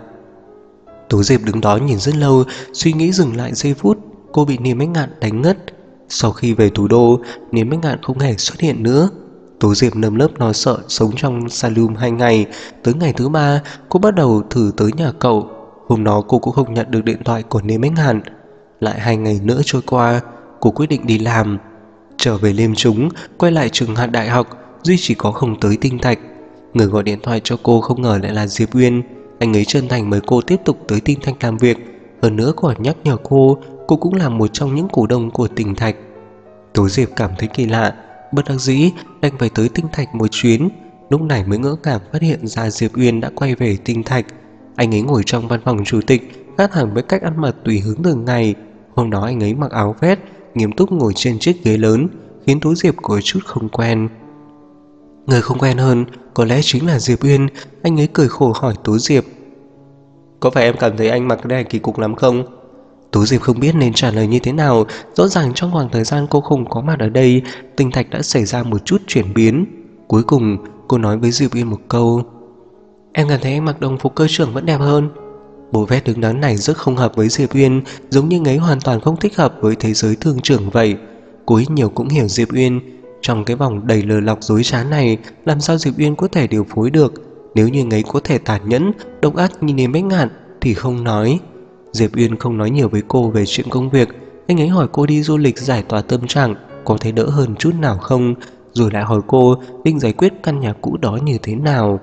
Tố Diệp đứng đó nhìn rất lâu, suy nghĩ dừng lại giây phút. Cô bị Niêm Bách Ngạn đánh ngất. Sau khi về thủ đô, Niêm Bách Ngạn không hề xuất hiện nữa. Tố Diệp nơm nớp lo sợ sống trong Salium 2 ngày. Tới ngày thứ 3, cô bắt đầu thử tới nhà cậu. Hôm đó cô cũng không nhận được điện thoại của Niêm Bách Ngạn. Lại 2 ngày nữa trôi qua, cô quyết định đi làm. Trở về Liêm Chúng, quay lại trường Hạt Đại học, duy chỉ có không tới Tinh Thạch. Người gọi điện thoại cho cô không ngờ lại là Diệp Uyên. Anh ấy chân thành mời cô tiếp tục tới Tinh Thạch làm việc. Hơn nữa còn nhắc nhở cô cũng là một trong những cổ đông của Tinh Thạch. Tố Diệp cảm thấy kỳ lạ, bất đắc dĩ đành phải tới Tinh Thạch một chuyến. Lúc này mới ngỡ ngàng phát hiện ra Diệp Uyên đã quay về Tinh Thạch. Anh ấy ngồi trong văn phòng chủ tịch, khác hẳn với cách ăn mặc tùy hứng thường ngày. Hôm đó anh ấy mặc áo vest, nghiêm túc ngồi trên chiếc ghế lớn, khiến Tố Diệp có chút không quen. Người không quen hơn có lẽ chính là Diệp Uyên. Anh ấy cười khổ hỏi Tố Diệp, có phải em cảm thấy anh mặc cái này kỳ cục lắm không? Tố Diệp không biết nên trả lời như thế nào. Rõ ràng trong khoảng thời gian cô không có mặt ở đây, Tinh Thạch đã xảy ra một chút chuyển biến. Cuối cùng cô nói với Diệp Uyên một câu, em cảm thấy anh mặc đồng phục cơ trưởng vẫn đẹp hơn. Bộ vest đứng đắn này rất không hợp với Diệp Uyên, giống như ấy hoàn toàn không thích hợp với thế giới thương trưởng vậy. Cô ít nhiều cũng hiểu Diệp Uyên. Trong cái vòng đầy lừa lọc dối trá này, làm sao Diệp Uyên có thể điều phối được? Nếu như ấy có thể tàn nhẫn, độc ác như Niêm Bách Ngạn thì không nói. Diệp Uyên không nói nhiều với cô về chuyện công việc. Anh ấy hỏi cô đi du lịch giải tỏa tâm trạng có thấy đỡ hơn chút nào không, rồi lại hỏi cô định giải quyết căn nhà cũ đó như thế nào.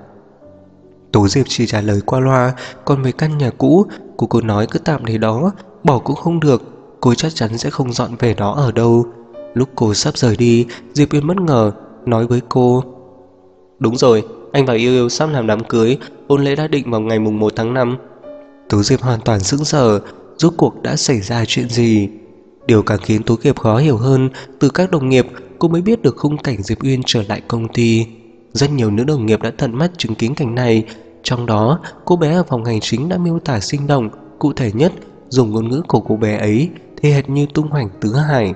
Tố Diệp chỉ trả lời qua loa. Còn về căn nhà cũ, cô nói cứ tạm để đó, bỏ cũng không được. cô chắc chắn sẽ không dọn về đó ở đâu. Lúc cô sắp rời đi, Diệp Uyên bất ngờ nói với cô: Đúng rồi, anh và Yêu Yêu sắp làm đám cưới, hôn lễ đã định vào ngày mùng 1 tháng 5. Tố Diệp hoàn toàn sững sờ, rốt cuộc đã xảy ra chuyện gì? Điều càng khiến Tố Diệp khó hiểu hơn, từ các đồng nghiệp cô mới biết được khung cảnh Diệp Uyên trở lại công ty. Rất nhiều nữ đồng nghiệp đã tận mắt chứng kiến cảnh này, trong đó cô bé ở phòng hành chính đã miêu tả sinh động, cụ thể nhất, dùng ngôn ngữ của cô bé ấy thì hệt như tung hoành tứ hải.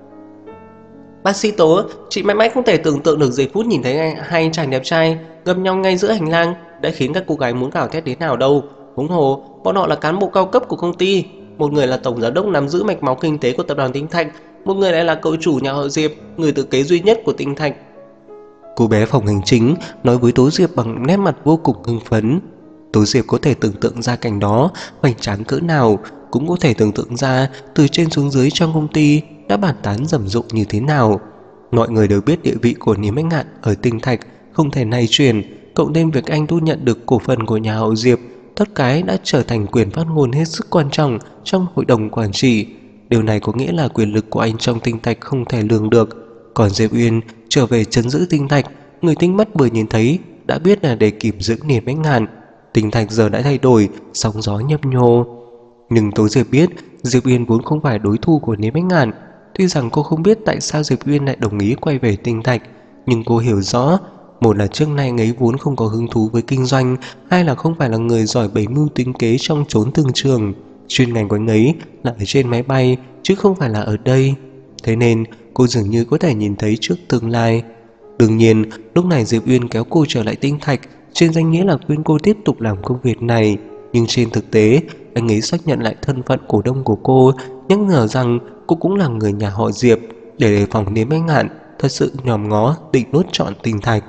Bác sĩ Tố, chị mãi mãi không thể tưởng tượng được giây phút nhìn thấy hai anh chàng đẹp trai gặp nhau ngay giữa hành lang đã khiến các cô gái muốn gào thét đến nào đâu. Huống hồ, bọn họ là cán bộ cao cấp của công ty. Một người là tổng giám đốc nắm giữ mạch máu kinh tế của tập đoàn Tinh Thạch, một người lại là cậu chủ nhà họ Diệp, người thừa kế duy nhất của Tinh Thạch. Cô bé phòng hành chính nói với Tố Diệp bằng nét mặt vô cùng hưng phấn. Tố Diệp có thể tưởng tượng ra cảnh đó hoành tráng cỡ nào, cũng có thể tưởng tượng ra từ trên xuống dưới trong công ty đã bàn tán rầm rộ như thế nào. Mọi người đều biết địa vị của Niêm Bách Ngạn ở Tinh Thạch không thể nay truyền, cộng thêm việc anh thu nhận được cổ phần của nhà họ Diệp, tất cái đã trở thành quyền phát ngôn hết sức quan trọng trong hội đồng quản trị. Điều này có nghĩa là quyền lực của anh trong Tinh Thạch không thể lường được. Còn Diệp Uyên trở về trấn giữ Tinh Thạch, người tinh mắt vừa nhìn thấy đã biết là để kịp giữ Niêm Bách Ngạn. Tinh Thạch giờ đã thay đổi, sóng gió nhấp nhô. Nhưng Tố Diệp biết Diệp Uyên vốn không phải đối thủ của Niêm Bách Ngạn. Tuy rằng cô không biết tại sao Diệp Uyên lại đồng ý quay về Tinh Thạch, nhưng cô hiểu rõ, một là trước nay anh ấy vốn không có hứng thú với kinh doanh, hai là không phải là người giỏi bày mưu tính kế trong chốn thương trường. Chuyên ngành của anh ấy là ở trên máy bay chứ không phải là ở đây. Thế nên cô dường như có thể nhìn thấy trước tương lai. Đương nhiên lúc này Diệp Uyên kéo cô trở lại Tinh Thạch trên danh nghĩa là khuyên cô tiếp tục làm công việc này, nhưng trên thực tế anh ấy xác nhận lại thân phận cổ đông của cô, nhắc nhở rằng cô cũng là người nhà họ Diệp, để đề phòng Niêm Bách Ngạn thật sự nhòm ngó định nuốt trọn Tinh Thạch.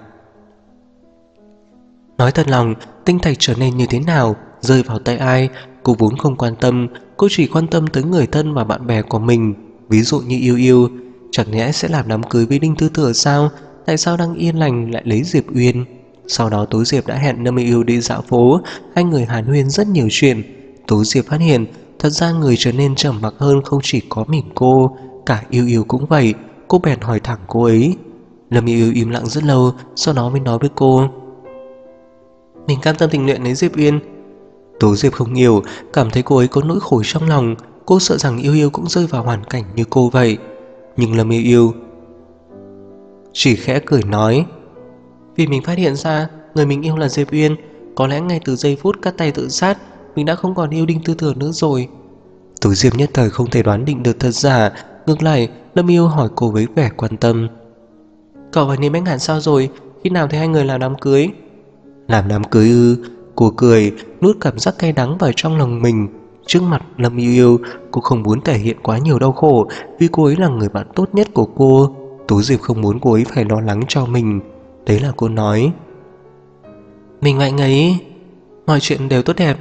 Nói thật lòng, Tinh Thạch trở nên như thế nào, rơi vào tay ai, cô vốn không quan tâm. Cô chỉ quan tâm tới người thân và bạn bè của mình, ví dụ như Yêu Yêu. Chẳng lẽ sẽ làm đám cưới với Đinh Tư Thừa sao? Tại sao đang yên lành lại lấy Diệp Uyên? Sau đó Tố Diệp đã hẹn Lâm Yêu đi dạo phố, hai người hàn huyên rất nhiều chuyện. Tố Diệp phát hiện thật ra người trở nên trầm mặc hơn không chỉ có mình cô, cả Yêu Yêu cũng vậy. Cô bèn hỏi thẳng cô ấy. Lâm Yêu im lặng rất lâu, sau đó mới nói với cô: Mình cam tâm tình nguyện lấy Diệp Uyên. Tố Diệp không hiểu, cảm thấy cô ấy có nỗi khổ trong lòng. Cô sợ rằng Yêu Yêu cũng rơi vào hoàn cảnh như cô vậy. Nhưng Lâm Yêu chỉ khẽ cười nói: Vì mình phát hiện ra người mình yêu là Diệp Uyên, có lẽ ngay từ giây phút cắt tay tự sát mình đã không còn yêu Đinh Tư Thừa nữa rồi. Tố Diệp nhất thời không thể đoán định được thật giả. Ngược lại Lâm Yêu hỏi cô với vẻ quan tâm: Cậu và Niêm Bách Ngạn sao rồi? Khi nào thì hai người làm đám cưới? Làm đám cưới ư? Cô cười, nuốt cảm giác cay đắng vào trong lòng mình. Trước mặt Lâm Yêu, cô không muốn thể hiện quá nhiều đau khổ, vì cô ấy là người bạn tốt nhất của cô. Tố Diệp không muốn cô ấy phải lo lắng cho mình. Đấy là cô nói: Mình và anh ấy, mọi chuyện đều tốt đẹp.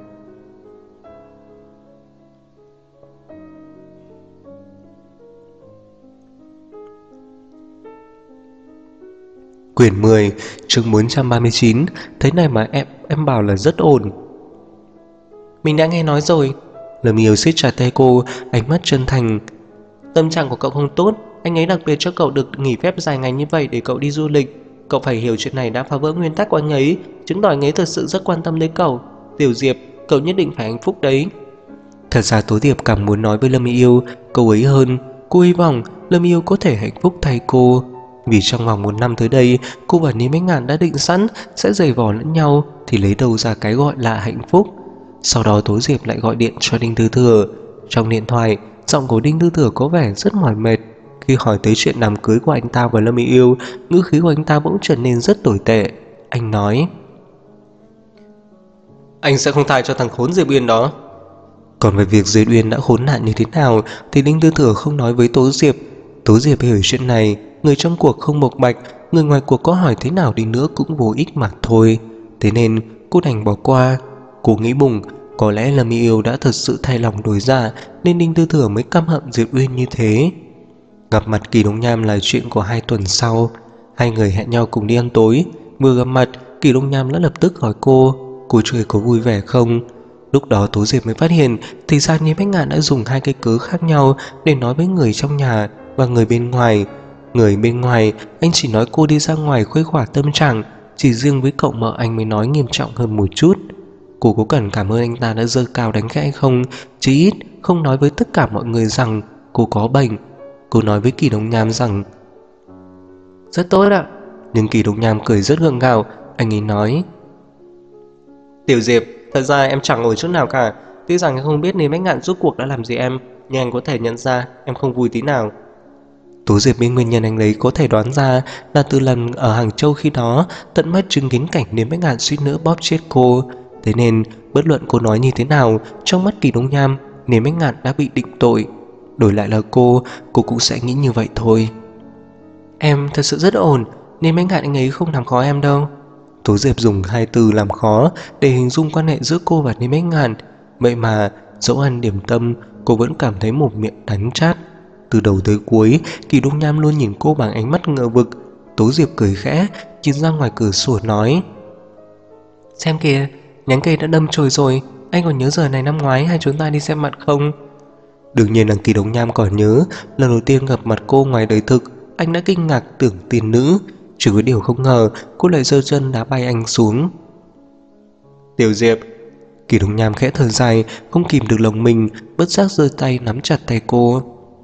Quyển 10, chương 439. Thế này mà em bảo là rất ổn. Mình đã nghe nói rồi. Lâm Yêu siết chặt tay cô, ánh mắt chân thành. Tâm trạng của cậu không tốt, anh ấy đặc biệt cho cậu được nghỉ phép dài ngày như vậy để cậu đi du lịch. Cậu phải hiểu chuyện này đã phá vỡ nguyên tắc của anh ấy, chứng tỏ anh ấy thật sự rất quan tâm đến cậu. Tiểu Diệp, cậu nhất định phải hạnh phúc đấy. Thật ra Tố Diệp càng muốn nói với Lâm Yêu câu ấy hơn. Cô hy vọng Lâm Yêu có thể hạnh phúc thay cô, vì trong vòng 1 năm tới đây cô và Niêm Bách Ngạn đã định sẵn sẽ giày vò lẫn nhau, thì lấy đâu ra cái gọi là hạnh phúc. Sau đó Tố Diệp lại gọi điện cho Đinh Tư Thừa. Trong điện thoại, giọng của Đinh Tư Thừa có vẻ rất mỏi mệt. Khi hỏi tới chuyện đám cưới của anh ta và Lâm Yêu, ngữ khí của anh ta bỗng trở nên rất tồi tệ. Anh nói: Anh sẽ không tha cho thằng khốn Diệp Uyên đó. Còn về việc Diệp Uyên đã khốn nạn như thế nào thì Đinh Tư Thừa không nói với Tố Diệp. Tố Diệp hiểu chuyện này, người trong cuộc không bộc bạch, người ngoài cuộc có hỏi thế nào đi nữa cũng vô ích mà thôi. Thế nên cô đành bỏ qua. Cô nghĩ bụng, có lẽ Lâm Yêu đã thật sự thay lòng đổi dạ, nên Đinh Tư Thừa mới căm hận Diệp Uyên như thế. Gặp mặt Kỳ Đông Nham là chuyện của 2 tuần sau. Hai người hẹn nhau cùng đi ăn tối. Vừa gặp mặt, Kỳ Đông Nham đã lập tức hỏi cô chơi có vui vẻ không. Lúc đó Tố Diệp mới phát hiện thì ra Niêm Bách Ngạn đã dùng hai cái cớ khác nhau để nói với người trong nhà và người bên ngoài. Người bên ngoài, anh chỉ nói cô đi ra ngoài khuây khỏa tâm trạng, chỉ riêng với cậu mợ anh mới nói nghiêm trọng hơn một chút. Cô có cần cảm ơn anh ta đã giơ cao đánh khẽ hay không, chí ít không nói với tất cả mọi người rằng cô có bệnh. Cô nói với Kỳ Đông Nham rằng rất tốt ạ. Nhưng Kỳ Đông Nham cười rất gượng gạo. Anh ấy nói: Tiểu Diệp, thật ra em chẳng ổn chút nào cả. Tuy rằng em không biết Niêm Bách Ngạn rốt cuộc đã làm gì em, nhưng anh có thể nhận ra em không vui tí nào. Tố Diệp biết nguyên nhân anh ấy có thể đoán ra là từ lần ở Hàng Châu khi đó tận mắt chứng kiến cảnh Niêm Bách Ngạn suýt nữa bóp chết cô. Thế nên bất luận cô nói như thế nào, trong mắt Kỳ Đông Nham, Niêm Bách Ngạn đã bị định tội. Đổi lại là cô cũng sẽ nghĩ như vậy thôi. Em thật sự rất ổn, Niêm Bách Ngạn anh ấy không làm khó em đâu. Tố Diệp dùng hai từ làm khó để hình dung quan hệ giữa cô và Niêm Bách Ngạn. Vậy mà dẫu ăn điểm tâm, cô vẫn cảm thấy một miệng đắng chát. Từ đầu tới cuối, Kỳ Đông Nham luôn nhìn cô bằng ánh mắt ngờ vực. Tố Diệp cười khẽ, nhìn ra ngoài cửa sổ nói: Xem kìa, nhánh cây đã đâm chồi rồi. Anh còn nhớ giờ này năm ngoái hai chúng ta đi xem mặt không? Đương nhiên là Kỳ Đông Nham còn nhớ. Lần đầu tiên gặp mặt cô ngoài đời thực, anh đã kinh ngạc tưởng tiên nữ. Chỉ có điều không ngờ cô lại giơ chân đá bay anh xuống. Tiểu Diệp. Kỳ Đông Nham khẽ thở dài, không kìm được lòng mình, bất giác giơ tay nắm chặt tay cô.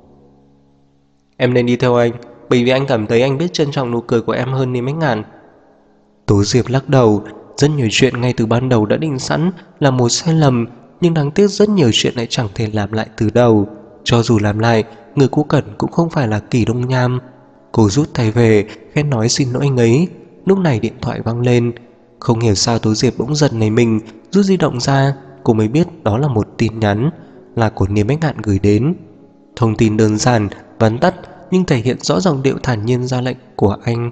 Em nên đi theo anh, bởi vì anh cảm thấy anh biết trân trọng nụ cười của em hơn Niêm Bách Ngạn. Tố Diệp lắc đầu. Rất nhiều chuyện ngay từ ban đầu đã định sẵn là một sai lầm, nhưng đáng tiếc rất nhiều chuyện lại chẳng thể làm lại từ đầu. Cho dù làm lại, người cô cần cũng không phải là Kỳ Đông Nham. Cô rút tay về, khẽ nói xin lỗi anh ấy. Lúc này điện thoại vang lên. Không hiểu sao Tố Diệp bỗng giật nảy mình, rút di động ra. Cô mới biết đó là một tin nhắn, là của Niêm Bách Ngạn gửi đến. Thông tin đơn giản, vắn tắt, nhưng thể hiện rõ giọng điệu thản nhiên ra lệnh của anh.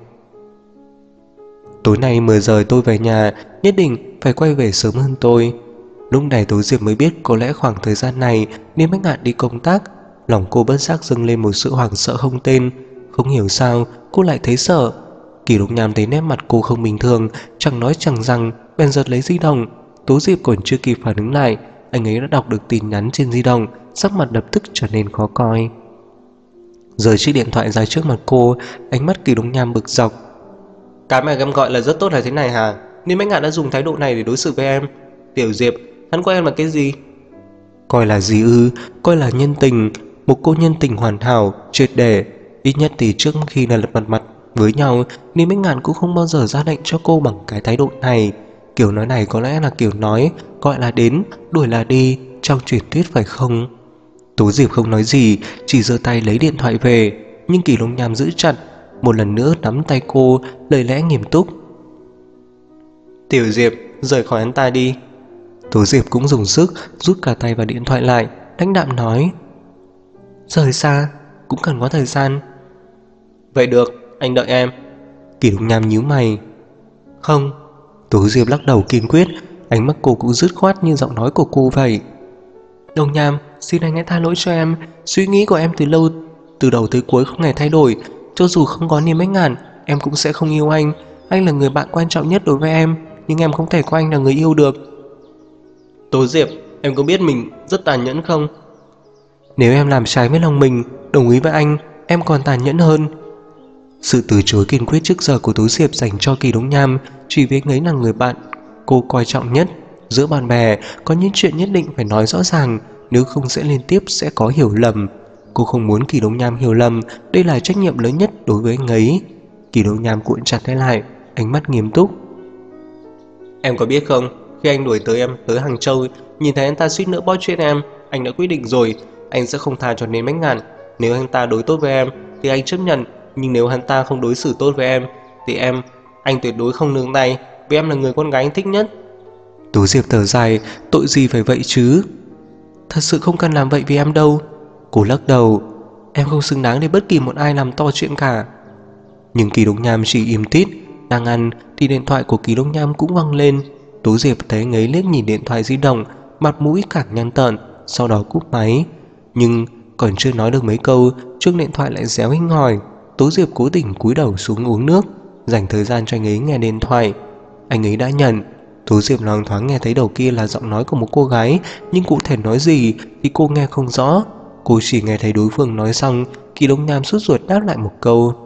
Tối nay 10 giờ tôi về nhà, nhất định phải quay về sớm hơn tôi. Lúc này Tố Diệp mới biết có lẽ khoảng thời gian này Niêm Bách Ngạn đi công tác. Lòng cô bất giác dâng lên một sự hoảng sợ không tên. Không hiểu sao cô lại thấy sợ. Kỳ Đông Nham thấy nét mặt cô không bình thường, chẳng nói chẳng rằng, bèn giật lấy di động. Tố Diệp còn chưa kịp phản ứng lại, anh ấy đã đọc được tin nhắn trên di động, sắc mặt lập tức trở nên khó coi. Rời chiếc điện thoại ra trước mặt cô, ánh mắt Kỳ Đông Nham bực dọc. Cái mà em gọi là rất tốt là thế này hả? Niêm Bách Ngạn đã dùng thái độ này để đối xử với em. Tiểu Diệp, hắn coi em là cái gì? Coi là gì ư? Coi là nhân tình. Một cô nhân tình hoàn hảo, triệt để. Ít nhất thì trước khi là lật mặt với nhau, Niêm Bách Ngạn cũng không bao giờ ra lệnh cho cô bằng cái thái độ này. Kiểu nói này có lẽ là kiểu nói gọi là đến, đuổi là đi trong truyền thuyết phải không? Tố Diệp không nói gì, chỉ giơ tay lấy điện thoại về. Nhưng Kỳ Đông Nham giữ chặt, một lần nữa nắm tay cô, lời lẽ nghiêm túc. Tiểu Diệp, rời khỏi hắn ta đi. Tố Diệp cũng dùng sức rút cả tay vào điện thoại lại, lãnh đạm nói: rời xa cũng cần có thời gian. Vậy được, anh đợi em. Kỳ Đông Nham nhíu mày. Không. Tố Diệp lắc đầu kiên quyết, ánh mắt cô cũng dứt khoát như giọng nói của cô vậy. Đông Nham, xin anh hãy tha lỗi cho em. Suy nghĩ của em từ đầu tới cuối không hề thay đổi. Cho dù không có Niêm Bách Ngạn, em cũng sẽ không yêu anh. Anh là người bạn quan trọng nhất đối với em, nhưng em không thể coi anh là người yêu được. Tố Diệp, em có biết mình rất tàn nhẫn không? Nếu em làm trái với lòng mình, đồng ý với anh, em còn tàn nhẫn hơn. Sự từ chối kiên quyết trước giờ của Tố Diệp dành cho Kỳ Đông Nham chỉ vì anh ấy là người bạn cô coi trọng nhất. Giữa bạn bè có những chuyện nhất định phải nói rõ ràng, nếu không sẽ liên tiếp sẽ có hiểu lầm. Cô không muốn Kỳ Đông Nham hiểu lầm, đây là trách nhiệm lớn nhất đối với anh ấy. Kỳ Đông Nham cuộn chặt tay lại, ánh mắt nghiêm túc. Em có biết không, khi anh đuổi tới em tới Hàng Châu, nhìn thấy anh ta suýt nữa bóp chết em, anh đã quyết định rồi, anh sẽ không tha cho Niêm Bách Ngạn. Nếu anh ta đối tốt với em thì anh chấp nhận, nhưng nếu hắn ta không đối xử tốt với em thì anh tuyệt đối không nương tay, vì em là người con gái anh thích nhất. Tố Diệp thở dài, tội gì phải vậy chứ? Thật sự không cần làm vậy vì em đâu. Cô lắc đầu, em không xứng đáng để bất kỳ một ai làm to chuyện cả. Nhưng Kỳ Đông Nham chỉ im tít. Đang ăn thì điện thoại của Kỳ Đông Nham cũng vang lên. Tố Diệp thấy anh ấy liếc nhìn điện thoại di động, mặt mũi càng nhăn tợn, sau đó cúp máy. Nhưng còn chưa nói được mấy câu, chuông điện thoại lại réo hinh hòi. Tố Diệp cố tình cúi đầu xuống uống nước, dành thời gian cho anh ấy nghe điện thoại. Anh ấy đã nhận. Tú Diệp loáng thoáng nghe thấy đầu kia là giọng nói của một cô gái, nhưng cụ thể nói gì thì cô nghe không rõ. Cô chỉ nghe thấy đối phương nói xong, Kỳ Đông Nham sốt ruột đáp lại một câu: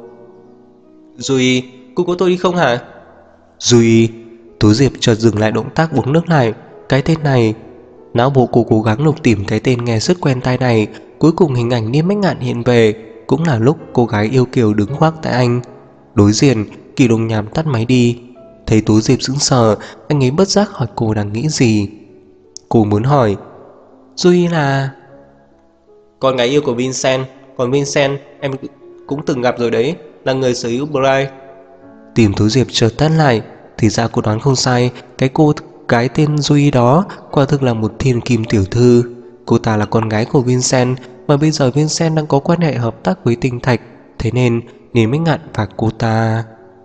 Duy, cô có tôi đi không hả? Duy. Tú Diệp chợt dừng lại động tác uống nước lại. Cái tên này, não bộ cô cố gắng lục tìm cái tên nghe rất quen tai này. Cuối cùng hình ảnh Niêm Bách Ngạn hiện về. Cũng là lúc cô gái yêu kiều đứng khoác tại anh. Đối diện, Kỳ Đông Nham tắt máy đi. Thấy Tú Diệp sững sờ, anh ấy bất giác hỏi cô đang nghĩ gì. Cô muốn hỏi: Duy là con gái yêu của Vincent. Còn Vincent em cũng từng gặp rồi đấy, là người sở hữu Bright. Tìm Tú Diệp chợt tắt lại. Thì ra cô đoán không sai, cái tên Duy đó quả thực là một thiên kim tiểu thư. Cô ta là con gái của Vincent, mà bây giờ Vincent đang có quan hệ hợp tác với Tinh Thạch. Thế nên Niêm Bách Ngạn và cô ta.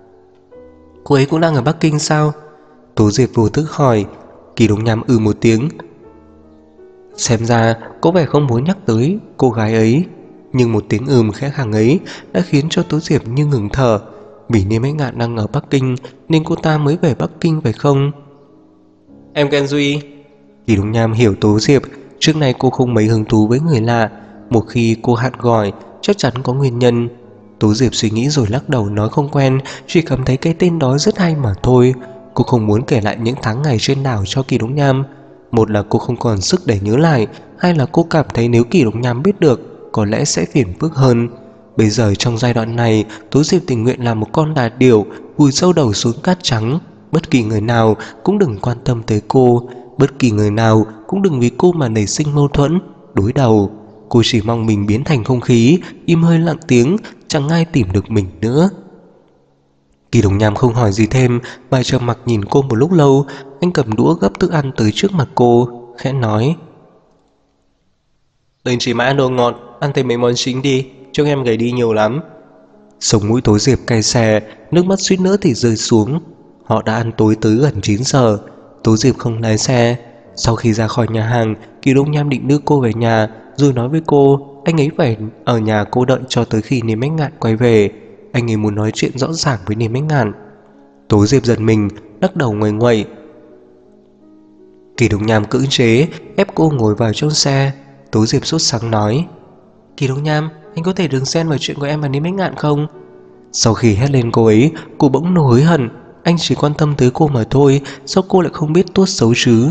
Cô ấy cũng đang ở Bắc Kinh sao? Tú Diệp vô thức hỏi. Kỳ Đông Nham một tiếng. Xem ra có vẻ không muốn nhắc tới cô gái ấy, nhưng một tiếng khẽ khàng ấy đã khiến cho Tú Diệp như ngừng thở. Vì Niêm Bách Ngạn đang ở Bắc Kinh nên cô ta mới về Bắc Kinh phải không? Em quen Duy. Kỳ Đông Nham hiểu Tú Diệp. Trước nay cô không mấy hứng thú với người lạ. Một khi cô hạn gọi chắc chắn có nguyên nhân. Tú Diệp suy nghĩ rồi lắc đầu nói không quen, chỉ cảm thấy cái tên đó rất hay mà thôi. Cô không muốn kể lại những tháng ngày trên đảo cho Kỳ Đông Nham. Một là cô không còn sức để nhớ lại, hai là cô cảm thấy nếu Kỳ Đông Nham biết được có lẽ sẽ phiền phức hơn. Bây giờ trong giai đoạn này, Tú Diệp tình nguyện làm một con đà điểu vùi sâu đầu xuống cát trắng. Bất kỳ người nào cũng đừng quan tâm tới cô, bất kỳ người nào cũng đừng vì cô mà nảy sinh mâu thuẫn, đối đầu. Cô chỉ mong mình biến thành không khí, im hơi lặng tiếng, chẳng ai tìm được mình nữa. Kỳ Đông Nham không hỏi gì thêm mà trầm mặc nhìn cô một lúc lâu. Anh cầm đũa gấp thức ăn tới trước mặt cô, khẽ nói: Đừng chỉ mãi ăn đồ ngọt, ăn thêm mấy món chính đi, trông em gầy đi nhiều lắm. Sống mũi Tú Diệp cay xè, nước mắt suýt nữa thì rơi xuống. Họ đã ăn tối tới gần 9 giờ. Tú Diệp không lái xe. Sau khi ra khỏi nhà hàng, Kỳ Đông Nham định đưa cô về nhà, rồi nói với cô anh ấy phải ở nhà cô đợi cho tới khi Niêm Bách Ngạn quay về. Anh ấy muốn nói chuyện rõ ràng với Niêm Bách Ngạn. Tú Diệp giật mình, lắc đầu nguầy nguậy. Kỳ Đông Nham cưỡng chế ép cô ngồi vào trong xe. Tú Diệp sốt sắng nói: Kỳ Đông Nham, anh có thể đừng xen vào chuyện của em và Niêm Bách Ngạn không? Sau khi hét lên cô ấy, cô bỗng nổi hối hận. Anh chỉ quan tâm tới cô mà thôi, sao cô lại không biết tốt xấu chứ?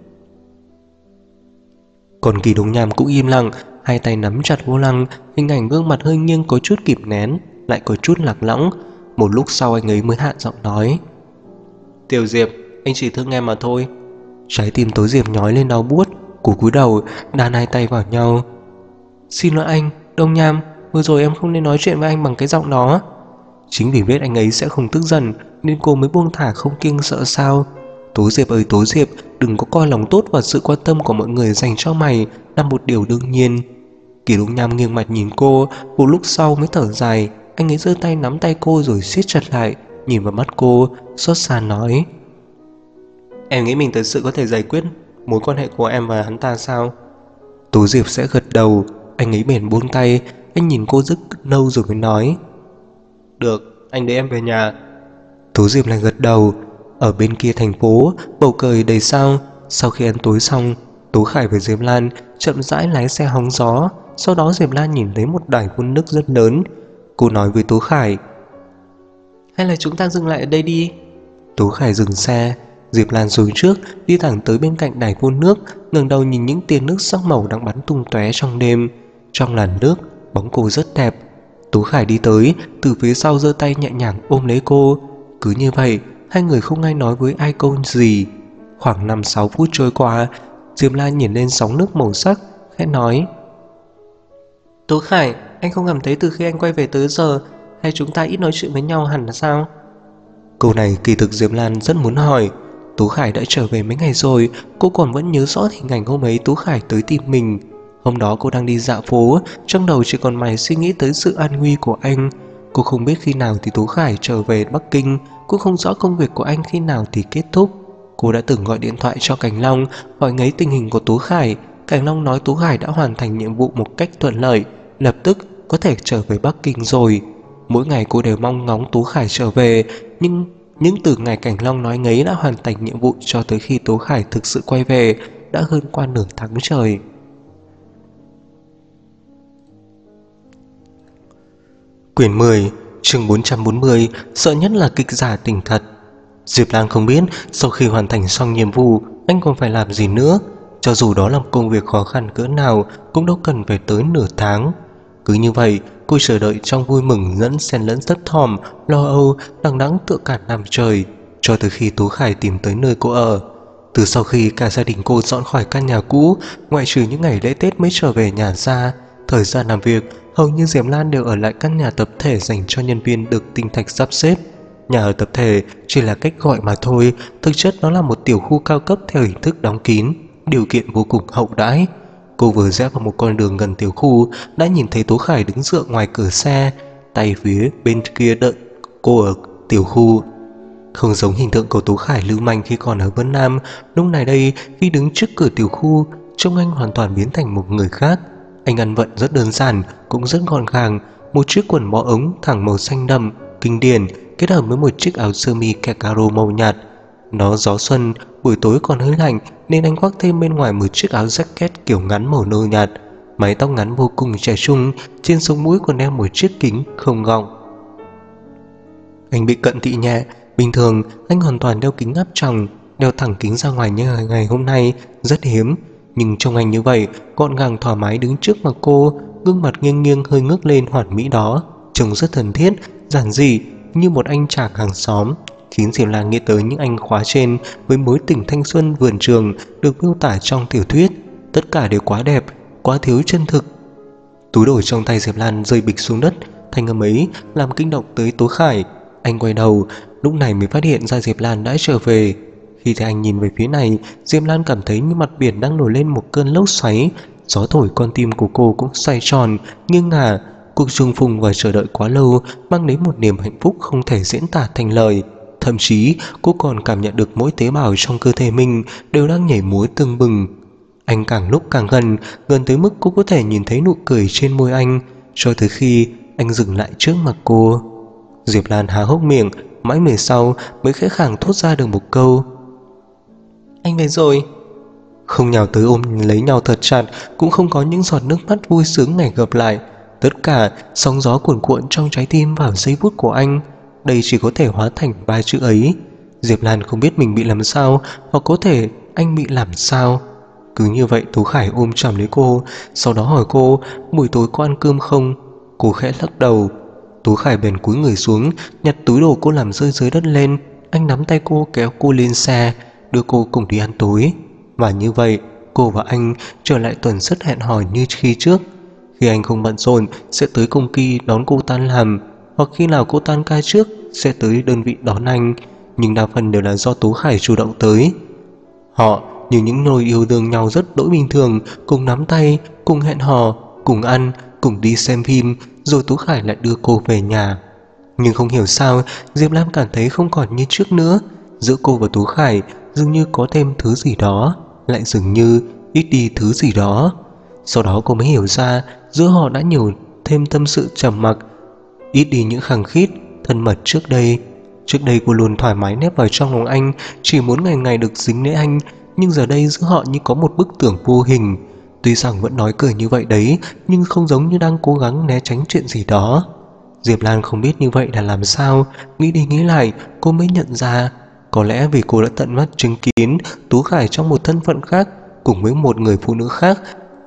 Còn Kỳ Đông Nham cũng im lặng, hai tay nắm chặt vô lăng, hình ảnh gương mặt hơi nghiêng có chút kìm nén, lại có chút lạc lõng. Một lúc sau anh ấy mới hạ giọng nói: Tiểu Diệp, anh chỉ thương em mà thôi. Trái tim Tú Diệp nhói lên đau buốt. Cô cúi đầu đan hai tay vào nhau. Xin lỗi anh, Đông Nham, vừa rồi em không nên nói chuyện với anh bằng cái giọng đó. Chính vì biết anh ấy sẽ không tức giận nên cô mới buông thả không kiêng sợ sao. Tú Diệp ơi Tú Diệp, đừng có coi lòng tốt và sự quan tâm của mọi người dành cho mày là một điều đương nhiên. Kỳ Đông Nham nghiêng mặt nhìn cô, một lúc sau mới thở dài. Anh ấy giơ tay nắm tay cô rồi siết chặt lại, nhìn vào mắt cô, xót xa nói: Em nghĩ mình thật sự có thể giải quyết mối quan hệ của em và hắn ta sao? Tú Diệp sẽ gật đầu. Anh ấy bèn buông tay. Anh nhìn cô rất lâu rồi mới nói: Được, anh đưa em về nhà. Tú Diệp lại gật đầu. Ở bên kia thành phố, bầu trời đầy sao. Sau khi ăn tối xong, Tú Khải và Diệp Lan chậm rãi lái xe hóng gió. Sau đó Diệp Lan nhìn thấy một đài phun nước rất lớn. Cô nói với Tú Khải: Hay là chúng ta dừng lại ở đây đi? Tú Khải dừng xe. Diệp Lan xuống trước, đi thẳng tới bên cạnh đài phun nước, ngẩng đầu nhìn những tia nước sắc màu đang bắn tung tóe trong đêm. Trong làn nước, bóng cô rất đẹp. Tú Khải đi tới, từ phía sau giơ tay nhẹ nhàng ôm lấy cô. Cứ như vậy, hai người không ai nói với ai câu gì. Khoảng 5-6 phút trôi qua, Diệp Lan nhìn lên sóng nước màu sắc, khẽ nói: Tú Khải, anh không cảm thấy từ khi anh quay về tới giờ hay chúng ta ít nói chuyện với nhau hẳn là sao? Câu này kỳ thực Diệp Lan rất muốn hỏi. Tú Khải đã trở về mấy ngày rồi. Cô còn vẫn nhớ rõ hình ảnh hôm ấy Tú Khải tới tìm mình. Hôm đó cô đang đi dạo phố, trong đầu chỉ còn mải suy nghĩ tới sự an nguy của anh. Cô không biết khi nào thì Tú Khải trở về Bắc Kinh, cũng không rõ công việc của anh khi nào thì kết thúc. Cô đã từng gọi điện thoại cho Cảnh Long hỏi ngấy tình hình của Tú Khải. Cảnh Long nói Tú Khải đã hoàn thành nhiệm vụ một cách thuận lợi, lập tức có thể trở về Bắc Kinh rồi. Mỗi ngày cô đều mong ngóng Tú Khải trở về, nhưng Những từ ngày Cảnh Long nói ngấy đã hoàn thành nhiệm vụ cho tới khi Tố Khải thực sự quay về đã hơn qua nửa tháng trời. Quyển 10, chương 440, sợ nhất là kịch giả tình thật. Diệp Lan không biết sau khi hoàn thành xong nhiệm vụ anh còn phải làm gì nữa. Cho dù đó là một công việc khó khăn cỡ nào cũng đâu cần phải tới nửa tháng. Cứ như vậy cô chờ đợi trong vui mừng xen lẫn thấp thỏm, lo âu, đằng đẵng tựa cả năm trời, cho tới khi Tú Khải tìm tới nơi cô ở. Từ sau khi cả gia đình cô dọn khỏi căn nhà cũ, ngoại trừ những ngày lễ Tết mới trở về nhà ra, thời gian làm việc hầu như Diệp Lan đều ở lại căn nhà tập thể dành cho nhân viên được Tinh Thạch sắp xếp. Nhà ở tập thể chỉ là cách gọi mà thôi, thực chất nó là một tiểu khu cao cấp theo hình thức đóng kín, điều kiện vô cùng hậu đãi. Cô vừa rẽ vào một con đường gần tiểu khu đã nhìn thấy Tố Khải đứng dựa ngoài cửa xe, tay phía bên kia đợi cô ở tiểu khu. Không giống hình tượng của Tố Khải lưu manh khi còn ở Vân Nam, lúc này đây khi đứng trước cửa tiểu khu, trông anh hoàn toàn biến thành một người khác. Anh ăn vận rất đơn giản, cũng rất gọn gàng, một chiếc quần bó ống thẳng màu xanh đậm, kinh điển, kết hợp với một chiếc áo sơ mi kẻ caro màu nhạt. Nó gió xuân, buổi tối còn hơi lạnh nên anh khoác thêm bên ngoài một chiếc áo jacket kiểu ngắn màu nâu nhạt. Mái tóc ngắn vô cùng trẻ trung, trên sống mũi còn đeo một chiếc kính không gọng. Anh bị cận thị nhẹ, bình thường anh hoàn toàn đeo kính áp tròng, đeo thẳng kính ra ngoài như ngày hôm nay rất hiếm. Nhưng trông anh như vậy, gọn gàng thoải mái đứng trước mặt cô, gương mặt nghiêng nghiêng hơi ngước lên hoàn mỹ đó, trông rất thân thiết, giản dị như một anh chàng hàng xóm, khiến Diệp Lan nghĩ tới những anh khóa trên với mối tình thanh xuân vườn trường được miêu tả trong tiểu thuyết. Tất cả đều quá đẹp, quá thiếu chân thực. Túi đồ trong tay Diệp Lan rơi bịch xuống đất, thanh âm ấy làm kinh động tới Tố Khải. Anh quay đầu, lúc này mới phát hiện ra Diệp Lan đã trở về. Khi thấy anh nhìn về phía này, Diệp Lan cảm thấy như mặt biển đang nổi lên một cơn lốc xoáy. Gió thổi con tim của cô cũng xoay tròn, nghiêng ngả. Cuộc trùng phùng và chờ đợi quá lâu mang đến một niềm hạnh phúc không thể diễn tả thành lời. Thậm chí cô còn cảm nhận được mỗi tế bào trong cơ thể mình đều đang nhảy múa tưng bừng. Anh càng lúc càng gần, gần tới mức cô có thể nhìn thấy nụ cười trên môi anh, cho tới khi anh dừng lại trước mặt cô. Diệp Lan há hốc miệng, mãi về sau mới khẽ khàng thốt ra được một câu: "Anh về rồi." Không nhào tới ôm lấy nhau thật chặt, cũng không có những giọt nước mắt vui sướng ngày gặp lại. Tất cả sóng gió cuồn cuộn trong trái tim vào giây phút của anh, đây chỉ có thể hóa thành ba chữ ấy. Diệp Lan không biết mình bị làm sao, hoặc có thể anh bị làm sao. Cứ như vậy Tú Khải ôm chầm lấy cô, sau đó hỏi cô buổi tối có ăn cơm không. Cô khẽ lắc đầu. Tú Khải bèn cúi người xuống, nhặt túi đồ cô làm rơi dưới đất lên. Anh nắm tay cô kéo cô lên xe, đưa cô cùng đi ăn tối. Và như vậy cô và anh trở lại tuần rất hẹn hò như khi trước. Khi anh không bận rộn sẽ tới công ty đón cô tan làm, hoặc khi nào cô tan ca trước sẽ tới đơn vị đón anh, nhưng đa phần đều là do Tú Khải chủ động tới. Họ như những đôi yêu đương nhau rất đỗi bình thường, cùng nắm tay, cùng hẹn hò, cùng ăn, cùng đi xem phim, rồi Tú Khải lại đưa cô về nhà. Nhưng không hiểu sao Diệp Lam cảm thấy không còn như trước nữa. Giữa cô và Tú Khải dường như có thêm thứ gì đó, lại dường như ít đi thứ gì đó. Sau đó cô mới hiểu ra giữa họ đã nhiều thêm tâm sự trầm mặc, ít đi những khăng khít thân mật trước đây. Trước đây cô luôn thoải mái nép vào trong lòng anh, chỉ muốn ngày ngày được dính lấy anh, nhưng giờ đây giữa họ như có một bức tường vô hình. Tuy rằng vẫn nói cười như vậy đấy, nhưng không giống như đang cố gắng né tránh chuyện gì đó. Diệp Lan không biết như vậy là làm sao, nghĩ đi nghĩ lại cô mới nhận ra, có lẽ vì cô đã tận mắt chứng kiến Tú Khải trong một thân phận khác, cùng với một người phụ nữ khác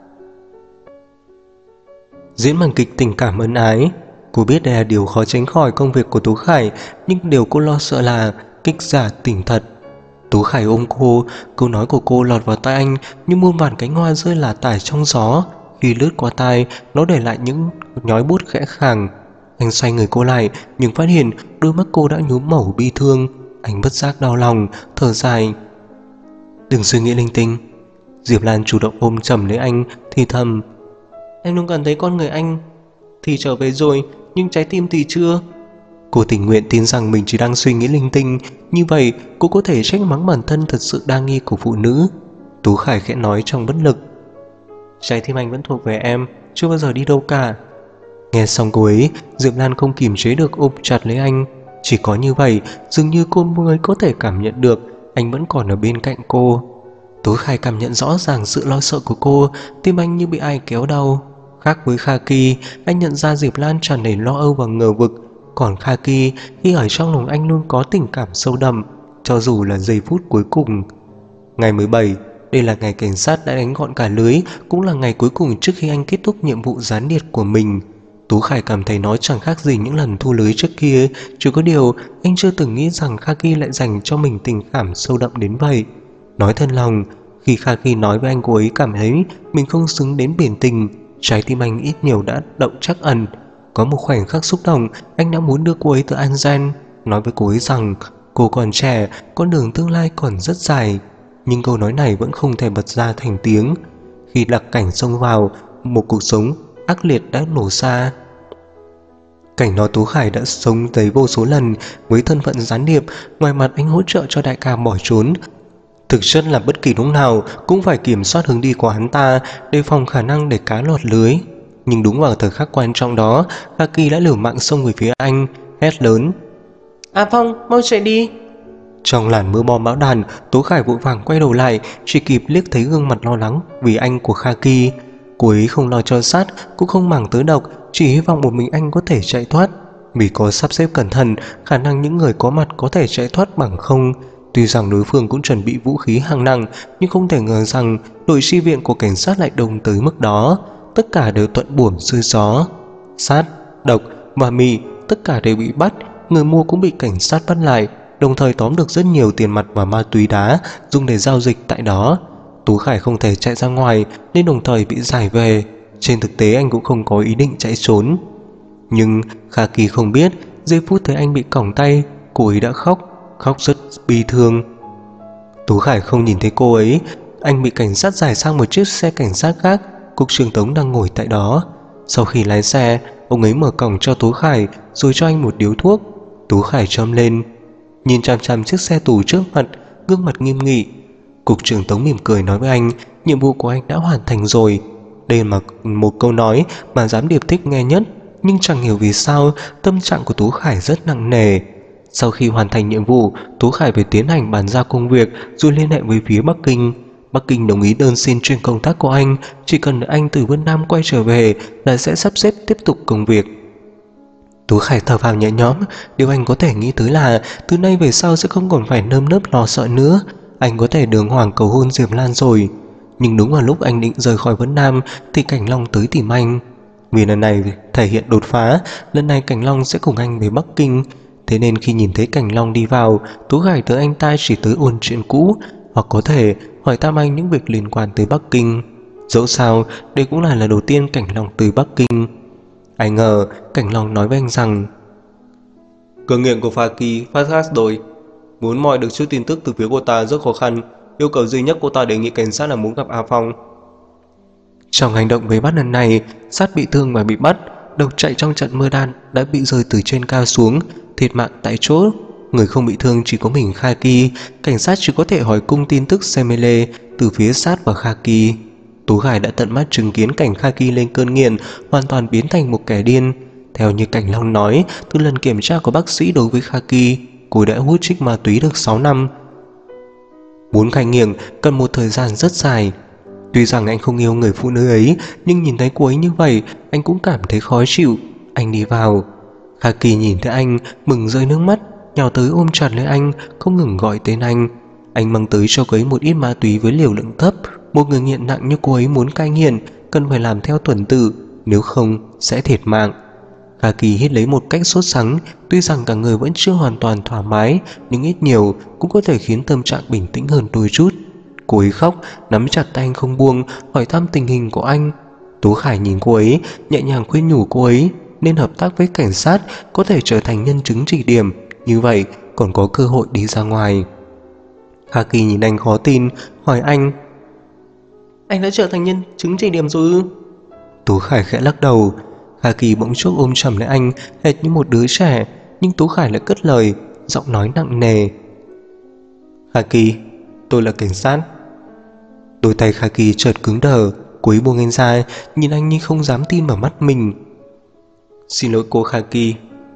diễn màn kịch tình cảm ân ái. Cô biết đây là điều khó tránh khỏi công việc của Tú Khải, nhưng điều cô lo sợ là kịch giả tình thật. Tú Khải ôm cô, câu nói của cô lọt vào tai anh như muôn vàn cánh hoa rơi lả tả trong gió. Khi lướt qua tai, nó để lại những nhói buốt khẽ khàng. Anh xoay người cô lại, nhưng phát hiện đôi mắt cô đã nhuốm màu bi thương. Anh bất giác đau lòng, thở dài. "Đừng suy nghĩ linh tinh." Diệp Lan chủ động ôm chầm lấy anh, thì thầm: "Em luôn cảm thấy con người anh thì trở về rồi, nhưng trái tim thì chưa." Cô tình nguyện tin rằng mình chỉ đang suy nghĩ linh tinh, như vậy cô có thể trách mắng bản thân thật sự đa nghi của phụ nữ. Tú Khải khẽ nói trong bất lực: "Trái tim anh vẫn thuộc về em, chưa bao giờ đi đâu cả." Nghe xong cô ấy, Diệp Lan không kìm chế được ôm chặt lấy anh. Chỉ có như vậy, dường như cô mới có thể cảm nhận được anh vẫn còn ở bên cạnh cô. Tố Khải cảm nhận rõ ràng sự lo sợ của cô, tim anh như bị ai kéo đau. Khác với Kha Ki, anh nhận ra Diệp Lan tràn đầy lo âu và ngờ vực. Còn Kha Ki, khi ở trong lòng anh luôn có tình cảm sâu đậm, cho dù là giây phút cuối cùng. Ngày 17, đây là ngày cảnh sát đã đánh gọn cả lưới, cũng là ngày cuối cùng trước khi anh kết thúc nhiệm vụ gián điệp của mình. Tú Khải cảm thấy nó chẳng khác gì những lần thu lưới trước kia, chỉ có điều anh chưa từng nghĩ rằng Kha Ki lại dành cho mình tình cảm sâu đậm đến vậy. Nói thân lòng, khi Kha Ki nói với anh cô ấy cảm thấy mình không xứng đến biển tình, trái tim anh ít nhiều đã động trắc ẩn. Có một khoảnh khắc xúc động, anh đã muốn đưa cô ấy tới An Giang, nói với cô ấy rằng cô còn trẻ, con đường tương lai còn rất dài. Nhưng câu nói này vẫn không thể bật ra thành tiếng. Khi Lạc Cảnh xông vào, một cuộc sống ác liệt đã nổ ra. Cảnh đó Tú Khải đã sống thấy vô số lần. Với thân phận gián điệp, ngoài mặt anh hỗ trợ cho đại ca bỏ trốn, thực chất là bất kỳ lúc nào cũng phải kiểm soát hướng đi của hắn ta, đề phòng khả năng để cá lọt lưới. Nhưng đúng vào thời khắc quan trọng đó, Kha Ki đã liều mạng xông về phía anh, hét lớn: "A Phong, mau chạy đi!" Trong làn mưa bom bão đạn, Tố Khải vội vàng quay đầu lại, chỉ kịp liếc thấy gương mặt lo lắng vì anh của Kha Ki. Cô ấy không lo cho sát, cũng không màng tới độc, chỉ hy vọng một mình anh có thể chạy thoát. Vì có sắp xếp cẩn thận, khả năng những người có mặt có thể chạy thoát bằng không. Tuy rằng đối phương cũng chuẩn bị vũ khí hạng nặng, nhưng không thể ngờ rằng đội chi viện của cảnh sát lại đông tới mức đó. Tất cả đều thuận buồm xuôi gió. Sát, độc và mì tất cả đều bị bắt, người mua cũng bị cảnh sát bắt lại, đồng thời tóm được rất nhiều tiền mặt và ma túy đá dùng để giao dịch tại đó. Tú Khải không thể chạy ra ngoài nên đồng thời bị giải về. Trên thực tế anh cũng không có ý định chạy trốn. Nhưng Kha Ki không biết, giây phút thấy anh bị còng tay, cô ấy đã khóc rất bi thương. Tú Khải không nhìn thấy cô ấy. Anh bị cảnh sát giải sang một chiếc xe cảnh sát khác. Cục trưởng Tống đang ngồi tại đó. Sau khi lái xe, ông ấy mở cổng cho Tú Khải rồi cho anh một điếu thuốc. Tú Khải châm lên, nhìn chằm chằm chiếc xe tù trước mặt, gương mặt nghiêm nghị. Cục trưởng Tống mỉm cười nói với anh, nhiệm vụ của anh đã hoàn thành rồi. Đây là một câu nói mà giám điệp thích nghe nhất, nhưng chẳng hiểu vì sao tâm trạng của Tú Khải rất nặng nề. Sau khi hoàn thành nhiệm vụ, Tú Khải phải tiến hành bàn giao công việc rồi liên hệ với phía Bắc Kinh. Bắc Kinh đồng ý đơn xin chuyển công tác của anh, chỉ cần anh từ Vân Nam quay trở về là sẽ sắp xếp tiếp tục công việc. Tú Khải thở phào nhẹ nhõm, điều anh có thể nghĩ tới là từ nay về sau sẽ không còn phải nơm nớp lo sợ nữa, anh có thể đường hoàng cầu hôn Diệp Lan rồi. Nhưng đúng vào lúc anh định rời khỏi Vân Nam thì Cảnh Long tới tìm anh. Vì lần này thể hiện đột phá, lần này Cảnh Long sẽ cùng anh về Bắc Kinh. Thế nên khi nhìn thấy Cảnh Long đi vào, Tú Khải tới anh ta chỉ tới ôn chuyện cũ, hoặc có thể hỏi thăm anh những việc liên quan tới Bắc Kinh. Dẫu sao, đây cũng là lần đầu tiên Cảnh Long tới Bắc Kinh. Ai ngờ Cảnh Long nói với anh rằng cường nghiện của Pha Ki phát khác rồi, muốn moi được chút tin tức từ phía cô ta rất khó khăn. Yêu cầu duy nhất cô ta đề nghị cảnh sát là muốn gặp A Phong. Trong hành động vây bắt lần này, Sát bị thương và bị bắt, độc chạy trong trận mưa đạn đã bị rơi từ trên cao xuống, thiệt mạng tại chỗ. Người không bị thương chỉ có mình Kha Ki. Cảnh sát chỉ có thể hỏi cung tin tức Semele từ phía Sát và Kha Ki. Tú Khải đã tận mắt chứng kiến cảnh Kha Ki lên cơn nghiện, hoàn toàn biến thành một kẻ điên. Theo như Cảnh Long nói, từ lần kiểm tra của bác sĩ đối với Kha Ki, cô đã hút trích ma túy được 6 năm. Muốn cai nghiện cần một thời gian rất dài. Tuy rằng anh không yêu người phụ nữ ấy, nhưng nhìn thấy cô ấy như vậy, anh cũng cảm thấy khó chịu. Anh đi vào. Kha Ki nhìn thấy anh, mừng rơi nước mắt, nhào tới ôm chặt lấy anh, không ngừng gọi tên anh. Anh mang tới cho cô ấy một ít ma túy với liều lượng thấp. Một người nghiện nặng như cô ấy muốn cai nghiện cần phải làm theo tuần tự, nếu không sẽ thiệt mạng. Kha Ki hít lấy một cách sốt sắng. Tuy rằng cả người vẫn chưa hoàn toàn thoải mái, nhưng ít nhiều cũng có thể khiến tâm trạng bình tĩnh hơn đôi chút. Cô ấy khóc, nắm chặt tay anh không buông, hỏi thăm tình hình của anh. Tú Khải nhìn cô ấy, nhẹ nhàng khuyên nhủ cô ấy nên hợp tác với cảnh sát, có thể trở thành nhân chứng chỉ điểm, như vậy còn có cơ hội đi ra ngoài. Kha Ki nhìn anh khó tin, hỏi anh đã trở thành nhân chứng chỉ điểm rồi ư? Tú Khải khẽ lắc đầu. Kha Ki bỗng chốc ôm chầm lấy anh, hệt như một đứa trẻ, nhưng Tú Khải lại cất lời, giọng nói nặng nề. Kha Ki, tôi là cảnh sát. Đôi tay Kha Ki chợt cứng đờ, cô ấy buông anh ra, nhìn anh như không dám tin vào mắt mình. Xin lỗi cô Kha Ki,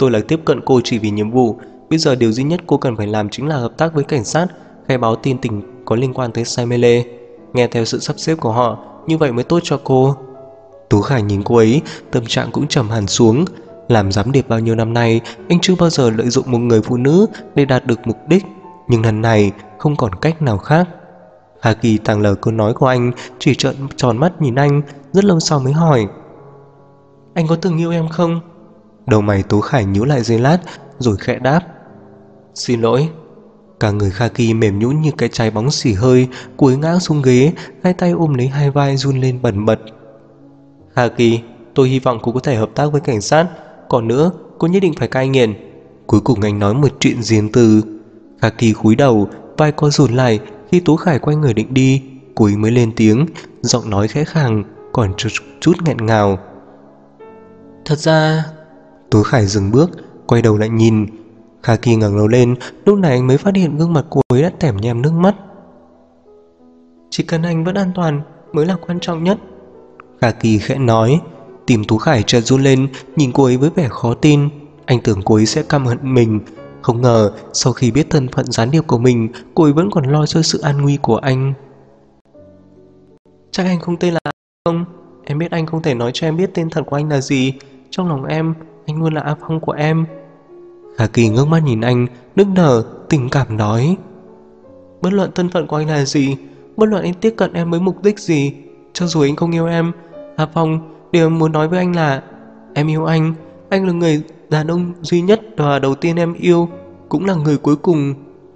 tôi lại tiếp cận cô chỉ vì nhiệm vụ. Bây giờ điều duy nhất cô cần phải làm chính là hợp tác với cảnh sát, khai báo tin tình có liên quan tới Saimele, nghe theo sự sắp xếp của họ, như vậy mới tốt cho cô. Tú Khải nhìn cô ấy, tâm trạng cũng trầm hẳn xuống. Làm giám điệp bao nhiêu năm nay, anh chưa bao giờ lợi dụng một người phụ nữ để đạt được mục đích, nhưng lần này không còn cách nào khác. Haki tàng lờ câu nói của anh, chỉ trợn tròn mắt nhìn anh, rất lâu sau mới hỏi: anh có từng yêu em không? Đầu mày Tú Khải nhíu lại giây lát, rồi khẽ đáp: xin lỗi. Cả người Khaki mềm nhũn như cái trái bóng xì hơi, cúi ngã xuống ghế, hai tay ôm lấy hai vai run lên bần bật. Haki, tôi hy vọng cô có thể hợp tác với cảnh sát. Còn nữa, cô nhất định phải cai nghiện. Cuối cùng anh nói một chuyện riêng tư. Khaki cúi đầu, vai co rụt lại. Khi Tú Khải quay người định đi, cô ấy mới lên tiếng, giọng nói khẽ khàng, còn chút nghẹn ngào. Thật ra... Tú Khải dừng bước, quay đầu lại nhìn. Khaki ngẩng đầu lên, lúc này anh mới phát hiện gương mặt cô ấy đã tẻm nhem nước mắt. Chỉ cần anh vẫn an toàn mới là quan trọng nhất, Khaki khẽ nói. Tim Tú Khải chợt run lên, nhìn cô ấy với vẻ khó tin. Anh tưởng cô ấy sẽ căm hận mình, không ngờ sau khi biết thân phận gián điệp của mình, cô ấy vẫn còn lo cho sự an nguy của anh. Chắc anh không tên là không? Em biết anh không thể nói cho em biết tên thật của anh là gì. Trong lòng em, anh luôn là A Phong của em. Khaki ngước mắt nhìn anh, nức nở, tình cảm nói. Bất luận thân phận của anh là gì, bất luận anh tiếp cận em với mục đích gì, cho dù anh không yêu em, A Phong, điều em muốn nói với anh là em yêu anh là người đàn ông duy nhất và đầu tiên em yêu, cũng là người cuối cùng.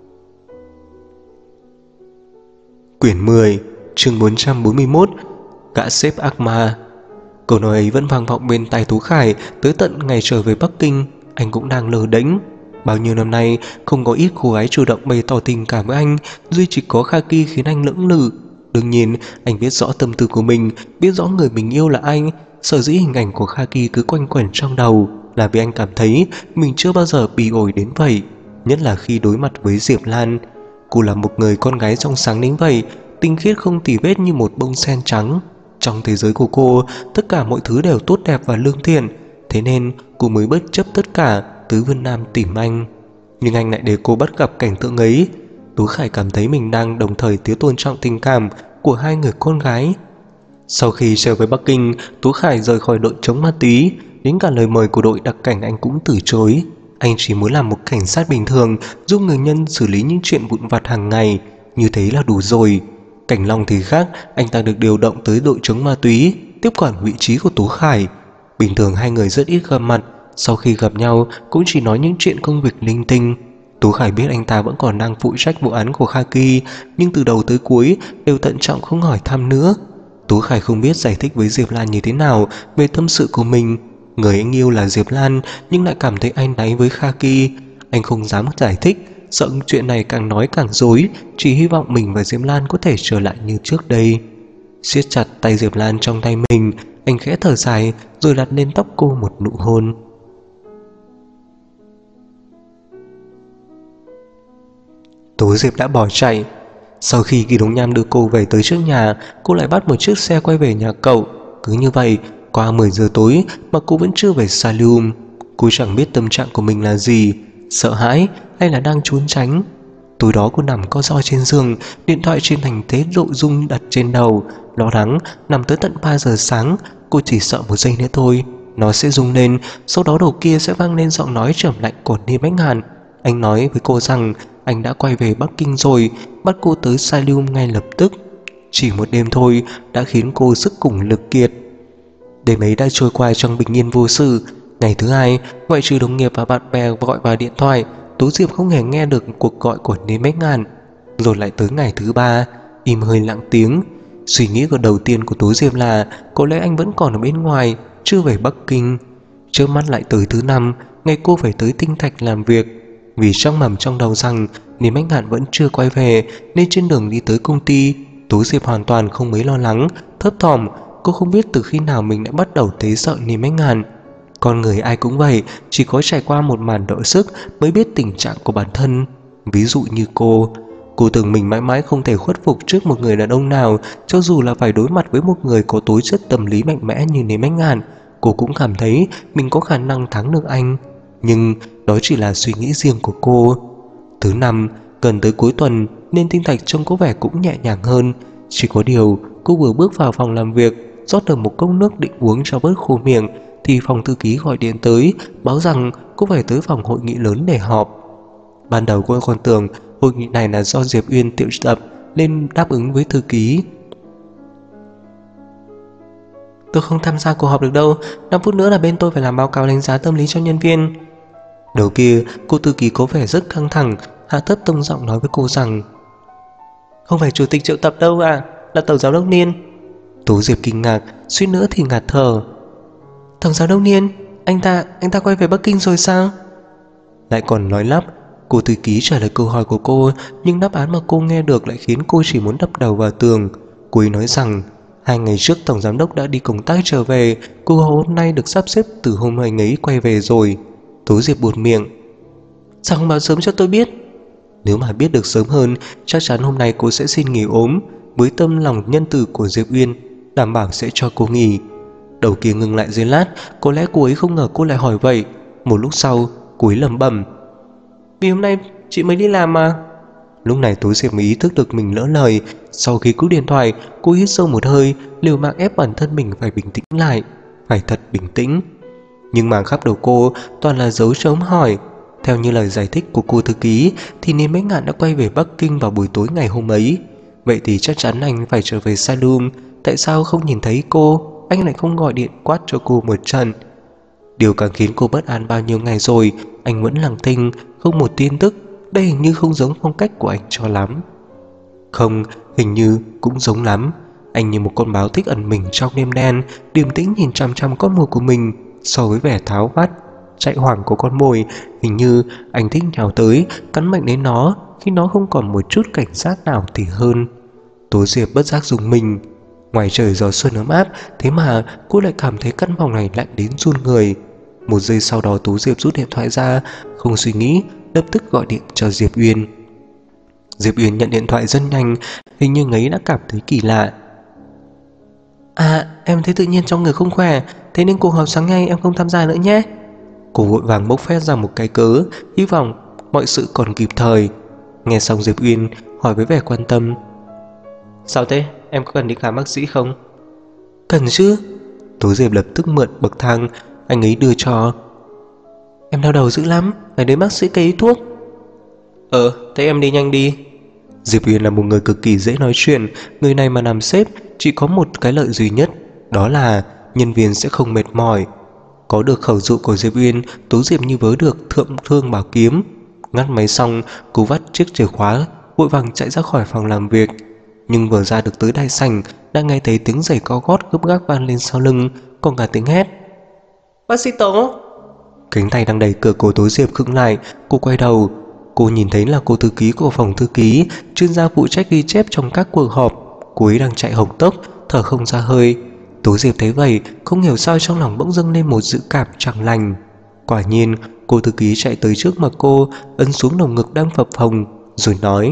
Quyển 10, chương 441, Gã xếp ác ma. Câu nói ấy vẫn vang vọng bên tai Tú Khải tới tận ngày trở về Bắc Kinh. Anh cũng đang lờ đễnh. Bao nhiêu năm nay không có ít cô gái chủ động bày tỏ tình cảm với anh, duy chỉ có Khaki khiến anh lưỡng lự. Đương nhiên anh biết rõ tâm tư của mình, biết rõ người mình yêu là anh. Sở dĩ hình ảnh của Khaki cứ quanh quẩn trong đầu là vì anh cảm thấy mình chưa bao giờ bị ổi đến vậy. Nhất là khi đối mặt với Diệp Lan. Cô là một người con gái trong sáng đến vậy, tinh khiết không tì vết như một bông sen trắng. Trong thế giới của cô, tất cả mọi thứ đều tốt đẹp và lương thiện. Thế nên cô mới bất chấp tất cả tới Vân Nam tìm anh. Nhưng anh lại để cô bắt gặp cảnh tượng ấy. Tú Khải cảm thấy mình đang đồng thời thiếu tôn trọng tình cảm của hai người con gái. Sau khi trở về Bắc Kinh, Tú Khải rời khỏi đội chống ma túy. Đến cả lời mời của đội đặc cảnh anh cũng từ chối. Anh chỉ muốn làm một cảnh sát bình thường, giúp người nhân xử lý những chuyện vụn vặt hàng ngày. Như thế là đủ rồi. Cảnh Long thì khác, anh ta được điều động tới đội chống ma túy, tiếp quản vị trí của Tú Khải. Bình thường hai người rất ít gặp mặt, sau khi gặp nhau cũng chỉ nói những chuyện công việc linh tinh. Tú Khải biết anh ta vẫn còn đang phụ trách vụ án của Khaki, nhưng từ đầu tới cuối đều thận trọng không hỏi thăm nữa. Tú Khải không biết giải thích với Diệp Lan như thế nào về tâm sự của mình. Người anh yêu là Diệp Lan nhưng lại cảm thấy áy náy với Khaki. Anh không dám giải thích, sợ chuyện này càng nói càng dối, chỉ hy vọng mình và Diệp Lan có thể trở lại như trước đây. Siết chặt tay Diệp Lan trong tay mình, anh khẽ thở dài rồi đặt lên tóc cô một nụ hôn. Tố Diệp đã bỏ chạy. Sau khi Kỳ Đống Nham đưa cô về tới trước nhà, cô lại bắt một chiếc xe quay về nhà cậu. Cứ như vậy, qua 10 giờ tối mà cô vẫn chưa về Salium. Cô chẳng biết tâm trạng của mình là gì, sợ hãi hay là đang trốn tránh. Tối đó cô nằm co ro trên giường, điện thoại trên thành thế độ rung đặt trên đầu. Lo lắng nằm tới tận 3 giờ sáng. Cô chỉ sợ một giây nữa thôi nó sẽ rung lên, sau đó đầu kia sẽ vang lên giọng nói trầm lạnh của Niêm Bách Hàn. Anh nói với cô rằng anh đã quay về Bắc Kinh rồi, bắt cô tới Salium ngay lập tức. Chỉ một đêm thôi đã khiến cô sức cùng lực kiệt. Đêm ấy đã trôi qua trong bình yên vô sự. Ngày thứ hai, ngoại trừ đồng nghiệp và bạn bè gọi vào điện thoại, Tú Diệp không hề nghe được cuộc gọi của Niêm Bách Hàn. Rồi lại tới ngày thứ ba, im hơi lặng tiếng. Suy nghĩ của đầu tiên của Tú Diệp là có lẽ anh vẫn còn ở bên ngoài, chưa về Bắc Kinh. Trước mắt lại tới thứ năm, ngày cô phải tới Tinh Thạch làm việc. Vì trong mầm trong đầu rằng Niêm Bách Hàn vẫn chưa quay về, nên trên đường đi tới công ty, Tú Diệp hoàn toàn không mấy lo lắng, thấp thỏm. Cô không biết từ khi nào mình đã bắt đầu thấy sợ Niêm Bách Hàn. Con người ai cũng vậy, chỉ có trải qua một màn đọ sức mới biết tình trạng của bản thân. Ví dụ như cô tưởng mình mãi mãi không thể khuất phục trước một người đàn ông nào, cho dù là phải đối mặt với một người có tố chất tâm lý mạnh mẽ như Niêm Bách Hàn. Cô cũng cảm thấy mình có khả năng thắng được anh. Nhưng đó chỉ là suy nghĩ riêng của cô. Thứ năm, gần tới cuối tuần nên Tinh Thạch trông có vẻ cũng nhẹ nhàng hơn. Chỉ có điều cô vừa bước vào phòng làm việc, rót được một cốc nước định uống cho bớt khô miệng, thì phòng thư ký gọi điện tới báo rằng cô phải tới phòng hội nghị lớn để họp. Ban đầu cô còn tưởng hội nghị này là do Diệp Uyên triệu tập nên đáp ứng với thư ký. Tôi không tham gia cuộc họp được đâu, 5 phút nữa là bên tôi phải làm báo cáo đánh giá tâm lý cho nhân viên. Đầu kia cô thư ký có vẻ rất căng thẳng, hạ thấp tông giọng nói với cô rằng không phải chủ tịch triệu tập đâu à, là tổng giám đốc Niên. Tố Diệp kinh ngạc, suýt nữa thì ngạt thở. Tổng giám đốc Niên, anh ta quay về Bắc Kinh rồi sao? Lại còn nói lắp. Cô thư ký trả lời câu hỏi của cô, nhưng đáp án mà cô nghe được lại khiến cô chỉ muốn đập đầu vào tường. Cô ấy nói rằng 2 ngày trước tổng giám đốc đã đi công tác trở về, cô hôm nay được sắp xếp từ hôm anh ấy quay về rồi. Tố Diệp buột miệng. Sao không báo sớm cho tôi biết? Nếu mà biết được sớm hơn, chắc chắn hôm nay cô sẽ xin nghỉ ốm. Với tâm lòng nhân từ của Diệp Uyên, đảm bảo sẽ cho cô nghỉ. Đầu kia ngừng lại giây lát, có lẽ cô ấy không ngờ cô lại hỏi vậy. Một lúc sau, cô ấy lẩm bẩm. Vì hôm nay chị mới đi làm mà. Lúc này Tố Diệp mới ý thức được mình lỡ lời. Sau khi cúp điện thoại, cô hít sâu một hơi, liều mạng ép bản thân mình phải bình tĩnh lại, phải thật bình tĩnh. Nhưng mà khắp đầu cô toàn là dấu chấm hỏi. Theo như lời giải thích của cô thư ký thì Niên Bách Ngạn đã quay về Bắc Kinh vào buổi tối ngày hôm ấy. Vậy thì chắc chắn anh phải trở về Salum. Tại sao không nhìn thấy cô, anh lại không gọi điện quát cho cô một trận? Điều càng khiến cô bất an bao nhiêu ngày rồi, anh vẫn lặng thinh, không một tin tức. Đây hình như không giống phong cách của anh cho lắm. Không, hình như cũng giống lắm. Anh như một con báo thích ẩn mình trong đêm đen, điềm tĩnh nhìn chằm chằm con mồi của mình. So với vẻ tháo vát, chạy hoảng của con mồi, hình như anh thích nhào tới, cắn mạnh đến nó khi nó không còn một chút cảnh giác nào thì hơn. Tố Diệp bất giác rùng mình. Ngoài trời gió xuân ấm áp, thế mà cô lại cảm thấy căn phòng này lạnh đến run người. Một giây sau đó Tố Diệp rút điện thoại ra, không suy nghĩ, lập tức gọi điện cho Diệp Uyên. Diệp Uyên nhận điện thoại rất nhanh, hình như ấy đã cảm thấy kỳ lạ. Em thấy tự nhiên trong người không khỏe, thế nên cuộc họp sáng nay em không tham gia nữa nhé. Cô vội vàng bốc phét ra một cái cớ, hy vọng mọi sự còn kịp thời. Nghe xong Diệp Uyên hỏi với vẻ quan tâm. Sao thế, em có cần đi khám bác sĩ không? Cần chứ. Tố Diệp lập tức mượn bậc thang anh ấy đưa cho. Em đau đầu dữ lắm, phải đến bác sĩ kê thuốc. Thế em đi nhanh đi. Diệp Uyên là một người cực kỳ dễ nói chuyện. Người này mà làm sếp chỉ có một cái lợi duy nhất, đó là nhân viên sẽ không mệt mỏi. Có được khẩu dụ của Diệp Uyên, Tố Diệp như vớ được thượng thương bảo kiếm. Ngắt máy xong, cô vắt chiếc chìa khóa, vội vàng chạy ra khỏi phòng làm việc. Nhưng vừa ra được tới đại sảnh, đã nghe thấy tiếng giày cao gót gấp gáp vang lên sau lưng, còn cả tiếng hét. Bác sĩ Tố! Cánh tay đang đẩy cửa của Tố Diệp khựng lại. Cô quay đầu, cô nhìn thấy là cô thư ký của phòng thư ký, chuyên gia phụ trách ghi chép trong các cuộc họp. Cô ấy đang chạy hộc tốc, thở không ra hơi. Tố Diệp thấy vậy, không hiểu sao trong lòng bỗng dâng lên một dự cảm chẳng lành. Quả nhiên, cô thư ký chạy tới trước mặt cô, ấn xuống lồng ngực đang phập phồng, rồi nói.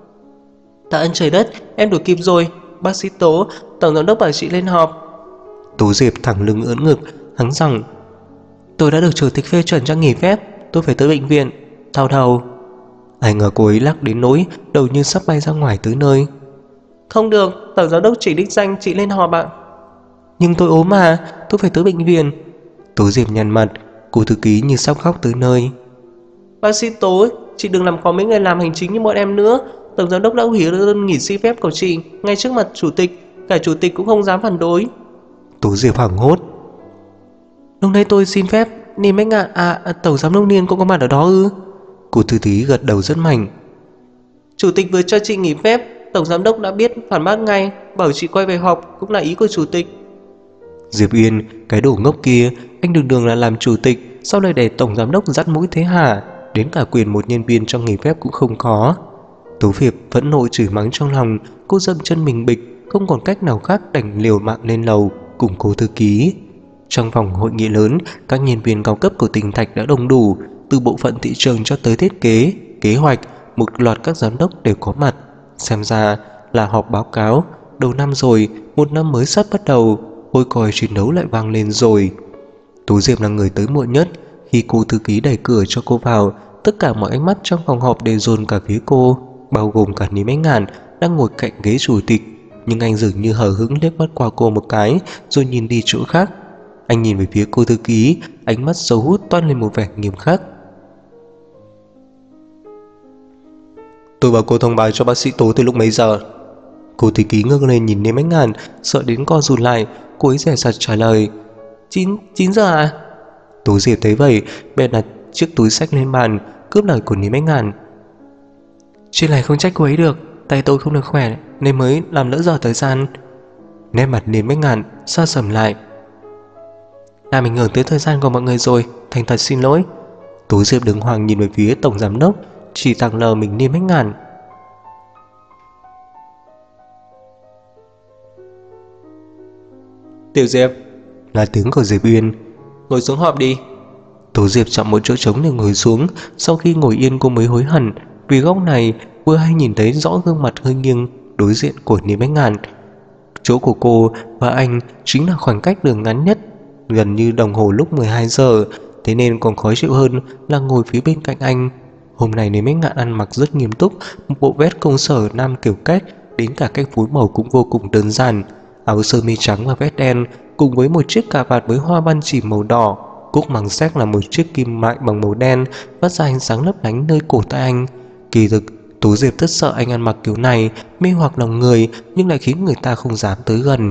Tạ ơn trời đất, em đuổi kịp rồi. Bác sĩ Tố, tổng giám đốc bảo chị lên họp. Tố Diệp thẳng lưng ưỡn ngực, hắng giọng. Tôi đã được chủ tịch phê chuẩn cho nghỉ phép, tôi phải tới bệnh viện. Thao thao. Ai ngờ cô ấy lắc đến nỗi đầu như sắp bay ra ngoài tới nơi. Không được, tổng giám đốc chỉ đích danh chị lên họp ạ. Nhưng tôi ốm mà, tôi phải tới bệnh viện. Tố Diệp nhăn mặt, cô thư ký như sắp khóc tới nơi. Bác sĩ Tố, chị đừng làm khó mấy người làm hành chính như bọn em nữa. Tổng giám đốc đã hủy đơn nghỉ xin phép của chị ngay trước mặt chủ tịch, cả chủ tịch cũng không dám phản đối. Tố Diệp hoảng hốt. Lúc nãy tôi xin phép, Niên Bách Ngạn tổng giám đốc Niên cũng có mặt ở đó ư? Cô thư ký gật đầu rất mạnh. Chủ tịch vừa cho chị nghỉ phép, tổng giám đốc đã biết phản bác ngay, bảo chị quay về họp cũng là ý của chủ tịch. Diệp Uyên, cái đồ ngốc kia, anh đường đường là làm chủ tịch, sao lại để tổng giám đốc dắt mũi thế hả? Đến cả quyền một nhân viên cho nghỉ phép cũng không có. Tố Diệp vẫn nộ chửi mắng trong lòng, cô dậm chân mình bịch, không còn cách nào khác đành liều mạng lên lầu cùng cô thư ký. Trong phòng hội nghị lớn, các nhân viên cao cấp của Tinh Thạch đã đông đủ, từ bộ phận thị trường cho tới thiết kế, kế hoạch, một loạt các giám đốc đều có mặt. Xem ra là họp báo cáo, đầu năm rồi, một năm mới sắp bắt đầu, ôi còi chiến đấu lại vang lên rồi. Tố Diệp là người tới muộn nhất, Khi cô thư ký đẩy cửa cho cô vào, tất cả mọi ánh mắt trong phòng họp đều dồn cả phía cô, bao gồm cả Lý Mãnh Ngàn đang ngồi cạnh ghế chủ tịch. Nhưng anh dường như hờ hững liếc mắt qua cô một cái rồi nhìn đi chỗ khác. Anh nhìn về phía cô thư ký, ánh mắt sâu hút toát lên một vẻ nghiêm khắc. Tôi bảo cô thông báo cho bác sĩ Tố từ lúc mấy giờ? Cô thư ký ngước lên nhìn Lý Mãnh Ngàn, sợ đến co rụt lại. Cô ấy dè dặt trả lời: 9 giờ à? Tố Diệp thấy vậy bèn đặt chiếc túi xách lên bàn, cướp lời của Lý Mãnh Ngàn. Chuyện này không trách cô ấy được, tay tôi không được khỏe nên mới làm lỡ giờ thời gian. Nét mặt Lý Mãnh Ngàn xa sầm lại. Làm ảnh hưởng tới thời gian của mọi người rồi, thành thật xin lỗi. Tố Diệp đứng hoàng nhìn về phía tổng giám đốc, chỉ thẳng lờ mình Lý Mãnh Ngàn. Tiểu Diệp, là tiếng của Diệp Uyên. Ngồi xuống họp đi. Tố Diệp chọn một chỗ trống để ngồi xuống. Sau khi ngồi yên cô mới hối hận, vì góc này vừa hay nhìn thấy rõ gương mặt hơi nghiêng đối diện của Lý Mãnh Ngàn. Chỗ của cô và anh chính là khoảng cách đường ngắn nhất, gần như đồng hồ lúc 12 giờ. Thế nên còn khó chịu hơn là ngồi phía bên cạnh anh. Hôm nay Lý Mãnh Ngạn ăn mặc rất nghiêm túc, một bộ vest công sở nam kiểu cách, đến cả cách phối màu cũng vô cùng đơn giản. Áo sơ mi trắng và vest đen cùng với một chiếc cà vạt với hoa văn chỉ màu đỏ, cúc màng séc là một chiếc kim loại bằng màu đen phát ra ánh sáng lấp lánh nơi cổ tay anh. Kỳ thực Tố Diệp rất sợ anh ăn mặc kiểu này, mê hoặc lòng người nhưng lại khiến người ta không dám tới gần.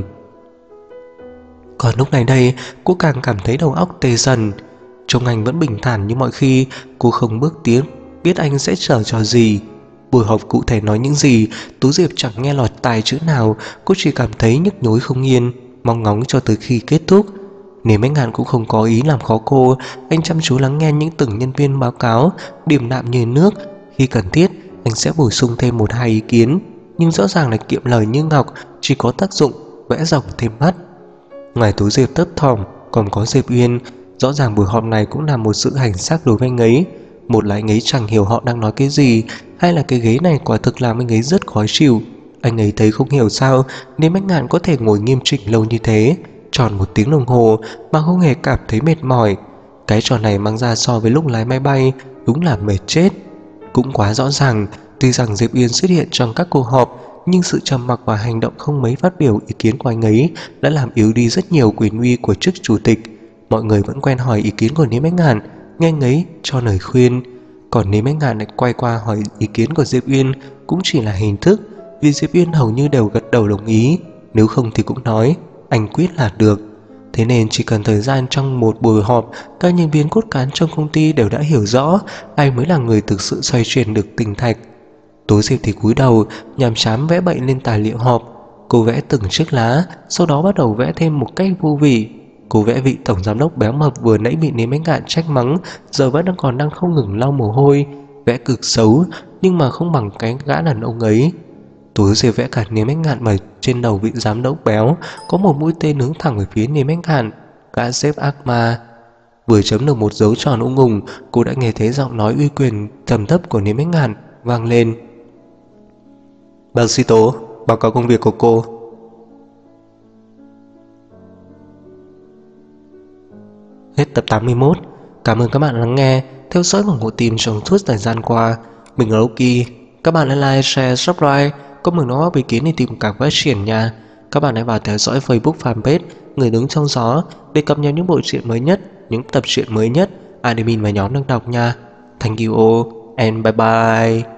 Còn lúc này đây, cô càng cảm thấy đầu óc tê dần. Trông anh vẫn bình thản như mọi khi, cô không bước tiến, biết anh sẽ chờ trò gì. Buổi họp cụ thể nói những gì, Tố Diệp chẳng nghe lọt tai chữ nào. Cô chỉ cảm thấy nhức nhối không yên, mong ngóng cho tới khi kết thúc. Nếu Mãnh Ngạn cũng không có ý làm khó cô, anh chăm chú lắng nghe những từng nhân viên báo cáo, điềm đạm như nước. Khi cần thiết, anh sẽ bổ sung thêm 1-2 ý kiến, nhưng rõ ràng là kiệm lời như ngọc, chỉ có tác dụng vẽ rồng thêm mắt. Ngoài Tố Diệp thấp thỏm, còn có Diệp Uyên. Rõ ràng buổi họp này cũng là một sự hành xác đối với anh ấy. Một là anh ấy chẳng hiểu họ đang nói cái gì, hay là cái ghế này quả thực làm anh ấy rất khó chịu. Anh ấy thấy không hiểu sao nên Mãnh Ngạn có thể ngồi nghiêm chỉnh lâu như thế, tròn 1 tiếng đồng hồ mà không hề cảm thấy mệt mỏi. Cái trò này mang ra so với lúc lái máy bay đúng là mệt chết. Cũng quá rõ ràng, tuy rằng Diệp Uyên xuất hiện trong các cuộc họp, nhưng sự trầm mặc và hành động không mấy phát biểu ý kiến của anh ấy đã làm yếu đi rất nhiều quyền uy của chức chủ tịch. Mọi người vẫn quen hỏi ý kiến của Lý Mãnh Ngạn, nghe anh ấy cho lời khuyên. Còn Lý Mãnh Ngạn lại quay qua hỏi ý kiến của Diệp Uyên cũng chỉ là hình thức, vì Diệp Uyên hầu như đều gật đầu đồng ý, nếu không thì cũng nói anh quyết là được. Thế nên chỉ cần thời gian trong một buổi họp, các nhân viên cốt cán trong công ty đều đã hiểu rõ ai mới là người thực sự xoay chuyển được tình thạch. Tố Diệp thì cúi đầu nhằm chám vẽ bậy lên tài liệu họp. Cô vẽ từng chiếc lá, sau đó bắt đầu vẽ thêm một cách vô vị. Cô vẽ vị tổng giám đốc béo mập vừa nãy bị Lý Mãnh Ngạn trách mắng, giờ vẫn đang không ngừng lau mồ hôi. Vẽ cực xấu nhưng mà không bằng cái gã đàn ông ấy. Tố Diệp vẽ cả Lý Mãnh Ngạn mà trên đầu vị giám đốc béo có một mũi tên hướng thẳng về phía Lý Mãnh Ngạn, gã sếp ác ma. Vừa chấm được một dấu tròn ung ùng, cô đã nghe thấy giọng nói uy quyền trầm thấp của Lý Mãnh Ngạn vang lên. Bác sĩ Tố, báo cáo công việc của cô. Hết tập 81. Cảm ơn các bạn lắng nghe, theo dõi và ủng hộ team trong suốt thời gian qua. Mình là Loki. Các bạn hãy like, share, subscribe, comment đóng góp ý kiến để team càng phát triển nha. Các bạn hãy vào theo dõi Facebook fanpage Người Đứng Trong Gió để cập nhật những bộ truyện mới nhất, những tập truyện mới nhất admin và nhóm đang đọc nha. Thank you all and bye bye.